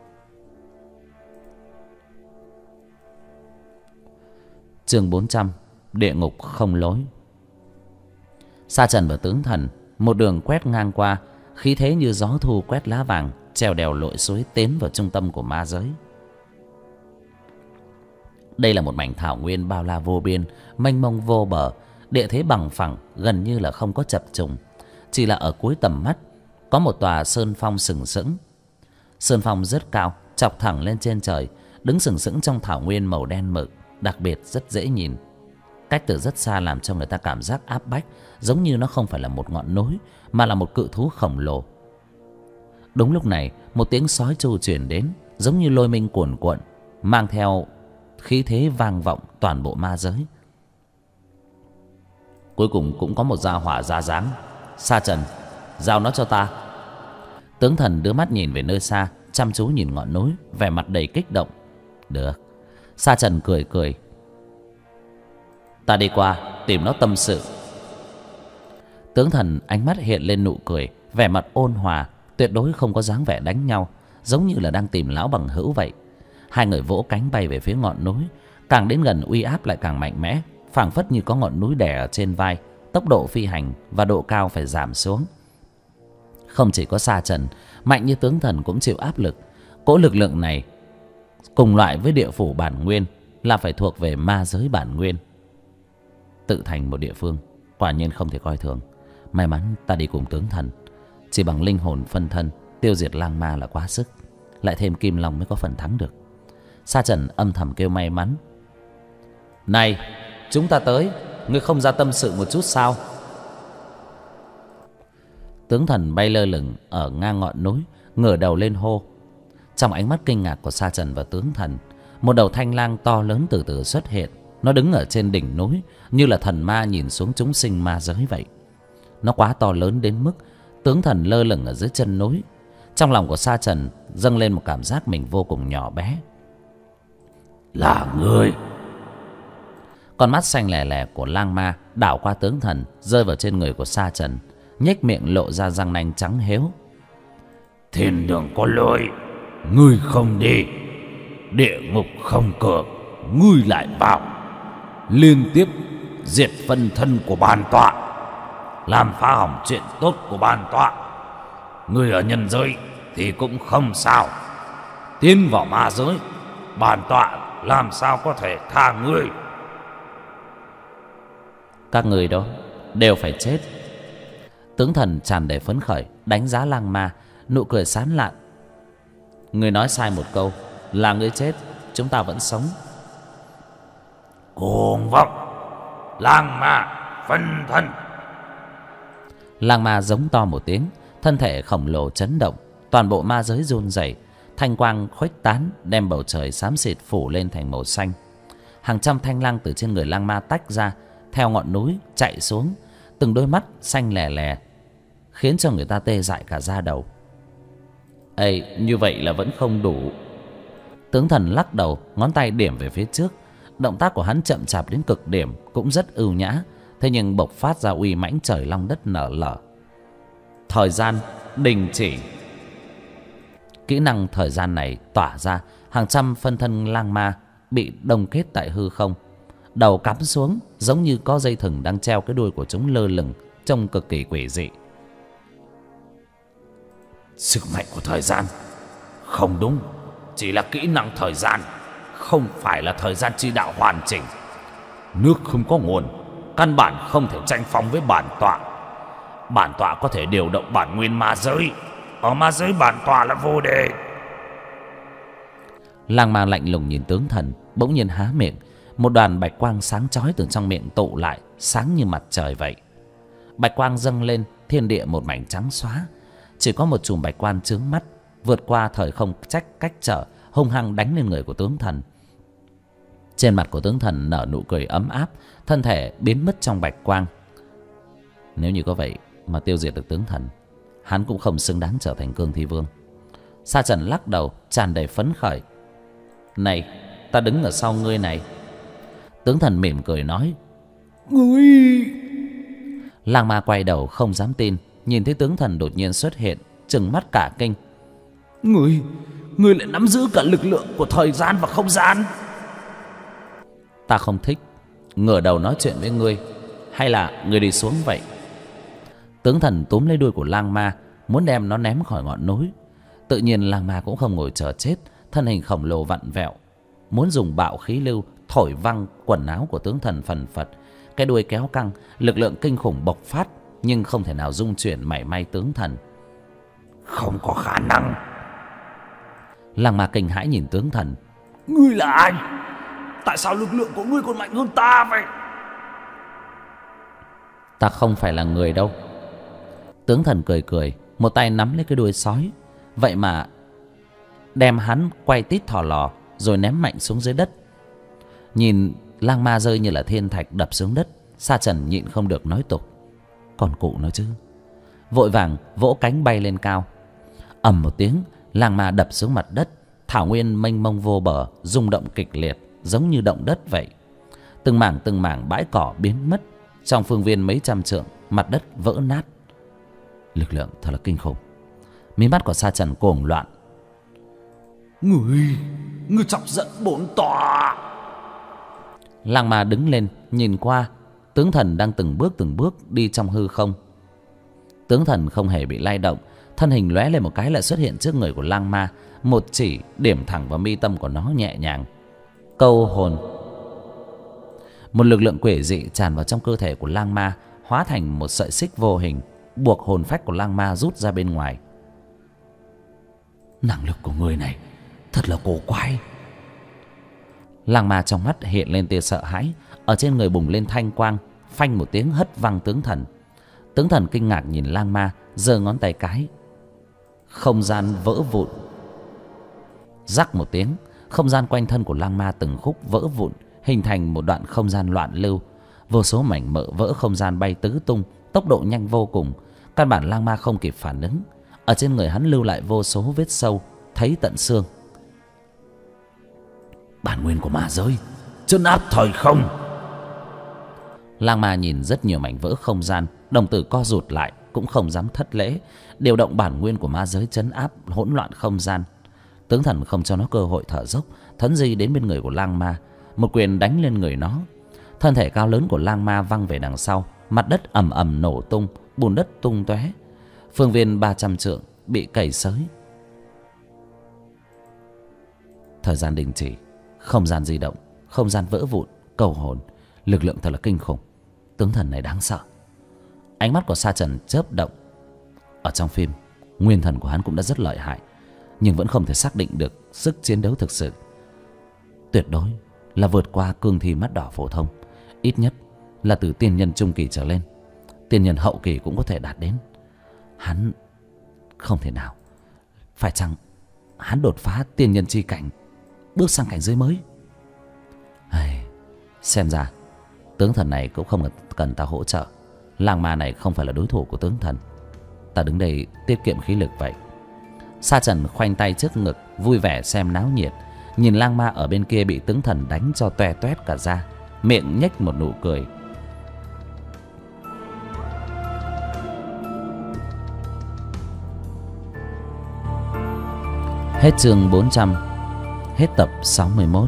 Chương 400, địa ngục không lối. Sa Trần và tướng thần một đường quét ngang qua, khí thế như gió thu quét lá vàng, trèo đèo lội suối tiến vào trung tâm của ma giới. Đây là một mảnh thảo nguyên bao la vô biên, mênh mông vô bờ, địa thế bằng phẳng, gần như là không có chập trùng. Chỉ là ở cuối tầm mắt có một tòa sơn phong sừng sững. Sơn phong rất cao, chọc thẳng lên trên trời, đứng sừng sững trong thảo nguyên màu đen mực, đặc biệt rất dễ nhìn. Cách từ rất xa làm cho người ta cảm giác áp bách, giống như nó không phải là một ngọn núi mà là một cự thú khổng lồ. Đúng lúc này, một tiếng sói tru truyền đến, giống như lôi minh cuồn cuộn, mang theo khí thế vang vọng toàn bộ ma giới. Cuối cùng cũng có một gia hỏa ra dáng. Sa Trần, giao nó cho ta. Tướng thần đưa mắt nhìn về nơi xa, chăm chú nhìn ngọn núi, vẻ mặt đầy kích động. Được. Sa Trần cười cười. Ta đi qua tìm nó tâm sự. Tướng thần ánh mắt hiện lên nụ cười, vẻ mặt ôn hòa, tuyệt đối không có dáng vẻ đánh nhau, giống như là đang tìm lão bằng hữu vậy. Hai người vỗ cánh bay về phía ngọn núi, càng đến gần uy áp lại càng mạnh mẽ, phảng phất như có ngọn núi đè ở trên vai. Tốc độ phi hành và độ cao phải giảm xuống. Không chỉ có Sa Trần, mạnh như tướng thần cũng chịu áp lực. Cỗ lực lượng này cùng loại với địa phủ bản nguyên, là phải thuộc về ma giới bản nguyên. Tự thành một địa phương, quả nhiên không thể coi thường. May mắn ta đi cùng tướng thần, chỉ bằng linh hồn phân thân tiêu diệt lang ma là quá sức, lại thêm kim long mới có phần thắng được. Sa Trần âm thầm kêu may mắn. Này, chúng ta tới, ngươi không ra tâm sự một chút sao? Tướng thần bay lơ lửng ở ngang ngọn núi, ngửa đầu lên hô. Trong ánh mắt kinh ngạc của Sa Trần và tướng thần, một đầu thanh lang to lớn từ từ xuất hiện. Nó đứng ở trên đỉnh núi, như là thần ma nhìn xuống chúng sinh ma giới vậy. Nó quá to lớn đến mức tướng thần lơ lửng ở dưới chân núi. Trong lòng của Sa Trần dâng lên một cảm giác mình vô cùng nhỏ bé. Là ngươi. Con mắt xanh lè lè của lang ma đảo qua tướng thần, rơi vào trên người của Sa Trần, nhếch miệng lộ ra răng nanh trắng héo. Thiên đường có lối, ngươi không đi, địa ngục không cửa, ngươi lại vào, liên tiếp diệt phân thân của bản tọa, làm phá hỏng chuyện tốt của bản tọa. Ngươi ở nhân giới thì cũng không sao, tiến vào ma giới, bản tọa làm sao có thể tha ngươi. Các người đó đều phải chết. Tướng thần tràn đầy phấn khởi đánh giá lang ma, nụ cười sán lạn. Ngươi nói sai một câu là ngươi chết, chúng ta vẫn sống. Cuồng vọng, lang ma phân thân. Lang ma giống to một tiếng, thân thể khổng lồ chấn động, toàn bộ ma giới run rẩy, thanh quang khuếch tán, đem bầu trời xám xịt phủ lên thành màu xanh. Hàng trăm thanh lang từ trên người lang ma tách ra, theo ngọn núi chạy xuống, từng đôi mắt xanh lè lè, khiến cho người ta tê dại cả da đầu. Ê, như vậy là vẫn không đủ. Tướng thần lắc đầu, ngón tay điểm về phía trước. Động tác của hắn chậm chạp đến cực điểm, cũng rất ưu nhã, thế nhưng bộc phát ra uy mãnh trời long đất nở lở. Thời gian đình chỉ. Kỹ năng thời gian này tỏa ra, hàng trăm phân thân lang ma bị đông kết tại hư không, đầu cắm xuống giống như có dây thừng đang treo cái đuôi của chúng lơ lửng, trông cực kỳ quỷ dị. Sức mạnh của thời gian. Không đúng, chỉ là kỹ năng thời gian, không phải là thời gian chi đạo hoàn chỉnh. Nước không có nguồn, căn bản không thể tranh phong với bản tọa. Bản tọa có thể điều động bản nguyên ma giới, ở ma giới bản tọa là vô địch. Lang ma lạnh lùng nhìn tướng thần, bỗng nhiên há miệng, một đoàn bạch quang sáng chói từ trong miệng tụ lại, sáng như mặt trời vậy. Bạch quang dâng lên, thiên địa một mảnh trắng xóa, chỉ có một chùm bạch quang chướng mắt, vượt qua thời không cách trở, hung hăng đánh lên người của tướng thần. Trên mặt của tướng thần nở nụ cười ấm áp, thân thể biến mất trong bạch quang. Nếu như có vậy mà tiêu diệt được tướng thần, hắn cũng không xứng đáng trở thành cương thi vương. Sa Trần lắc đầu, tràn đầy phấn khởi. Này, ta đứng ở sau ngươi này. Tướng thần mỉm cười nói. Ngươi... Lang ma quay đầu không dám tin, nhìn thấy tướng thần đột nhiên xuất hiện, trừng mắt cả kinh. Ngươi lại nắm giữ cả lực lượng của thời gian và không gian. Ta không thích ngửa đầu nói chuyện với ngươi, hay là ngươi đi xuống vậy? Tướng thần túm lấy đuôi của lang ma, muốn đem nó ném khỏi ngọn núi. Tự nhiên lang ma cũng không ngồi chờ chết, thân hình khổng lồ vặn vẹo, muốn dùng bạo khí lưu thổi văng quần áo của tướng thần phần phật. Cái đuôi kéo căng, lực lượng kinh khủng bộc phát, nhưng không thể nào dung chuyển mảy may tướng thần. Không có khả năng. Lang ma kinh hãi nhìn tướng thần. Ngươi là ai? Tại sao lực lượng của ngươi còn mạnh hơn ta vậy? Ta không phải là người đâu. Tướng thần cười cười, một tay nắm lấy cái đuôi sói, vậy mà đem hắn quay tít thò lò, rồi ném mạnh xuống dưới đất. Nhìn lang ma rơi như là thiên thạch đập xuống đất, Sa Trần nhịn không được nói tục. Còn cụ nó chứ. Vội vàng vỗ cánh bay lên cao. Ầm một tiếng, lang ma đập xuống mặt đất. Thảo nguyên mênh mông vô bờ rung động kịch liệt, giống như động đất vậy. Từng mảng bãi cỏ biến mất. Trong phương viên mấy trăm trượng, mặt đất vỡ nát. Lực lượng thật là kinh khủng. Mí mắt của Sa Trần cuồng loạn. Ngươi chọc giận bổn tọa. Lang ma đứng lên nhìn qua, tướng thần đang từng bước đi trong hư không. Tướng thần không hề bị lay động, thân hình lóe lên một cái lại xuất hiện trước người của lang ma, một chỉ điểm thẳng vào mi tâm của nó nhẹ nhàng. Câu hồn. Một lực lượng quỷ dị tràn vào trong cơ thể của lang ma, hóa thành một sợi xích vô hình, buộc hồn phách của lang ma rút ra bên ngoài. Năng lực của người này thật là cổ quái. Lang ma trong mắt hiện lên tia sợ hãi, ở trên người bùng lên thanh quang, phanh một tiếng hất văng tướng thần. Tướng thần kinh ngạc nhìn lang ma, giơ ngón tay cái. Không gian vỡ vụn. Rắc một tiếng, không gian quanh thân của lang ma từng khúc vỡ vụn, hình thành một đoạn không gian loạn lưu. Vô số mảnh mỡ vỡ không gian bay tứ tung, tốc độ nhanh vô cùng. Căn bản lang ma không kịp phản ứng. Ở trên người hắn lưu lại vô số vết sâu, thấy tận xương. Bản nguyên của ma giới, trấn áp thời không. Lang ma nhìn rất nhiều mảnh vỡ không gian, đồng tử co rụt lại, cũng không dám thất lễ, điều động bản nguyên của ma giới trấn áp hỗn loạn không gian. Tướng thần không cho nó cơ hội thở dốc, thấn di đến bên người của lang ma, một quyền đánh lên người nó. Thân thể cao lớn của lang ma văng về đằng sau, mặt đất ầm ầm nổ tung, bùn đất tung tóe, phương viên 300 trượng bị cày xới. Thời gian đình chỉ, không gian di động, không gian vỡ vụn, cầu hồn, lực lượng thật là kinh khủng. Tướng thần này đáng sợ. Ánh mắt của Sa Trần chớp động. Ở trong phim, nguyên thần của hắn cũng đã rất lợi hại, nhưng vẫn không thể xác định được sức chiến đấu thực sự. Tuyệt đối là vượt qua cương thi mắt đỏ phổ thông, ít nhất là từ tiên nhân trung kỳ trở lên, tiên nhân hậu kỳ cũng có thể đạt đến. Hắn không thể nào. Phải chăng hắn đột phá tiên nhân chi cảnh, bước sang cảnh giới mới? Xem ra tướng thần này cũng không cần ta hỗ trợ. Lang ma này không phải là đối thủ của tướng thần. Ta đứng đây tiết kiệm khí lực vậy. Sa Trần khoanh tay trước ngực, vui vẻ xem náo nhiệt. nhìn lang ma ở bên kia bị tướng thần đánh cho toe toét cả da, miệng nhếch một nụ cười. Hết chương 400. Hết tập 61.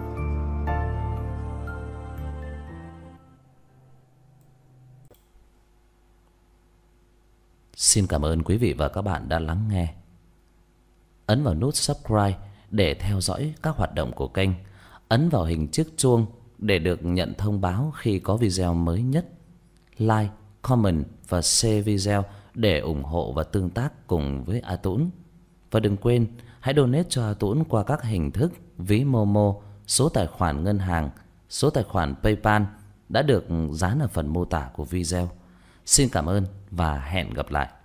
Xin cảm ơn quý vị và các bạn đã lắng nghe. Ấn vào nút subscribe để theo dõi các hoạt động của kênh. Ấn vào hình chiếc chuông để được nhận thông báo khi có video mới nhất. Like, comment và share video để ủng hộ và tương tác cùng với A Tũng. Và đừng quên hãy donate cho A Tũng qua các hình thức ví Momo, số tài khoản ngân hàng, số tài khoản PayPal đã được dán ở phần mô tả của video. Xin cảm ơn và hẹn gặp lại.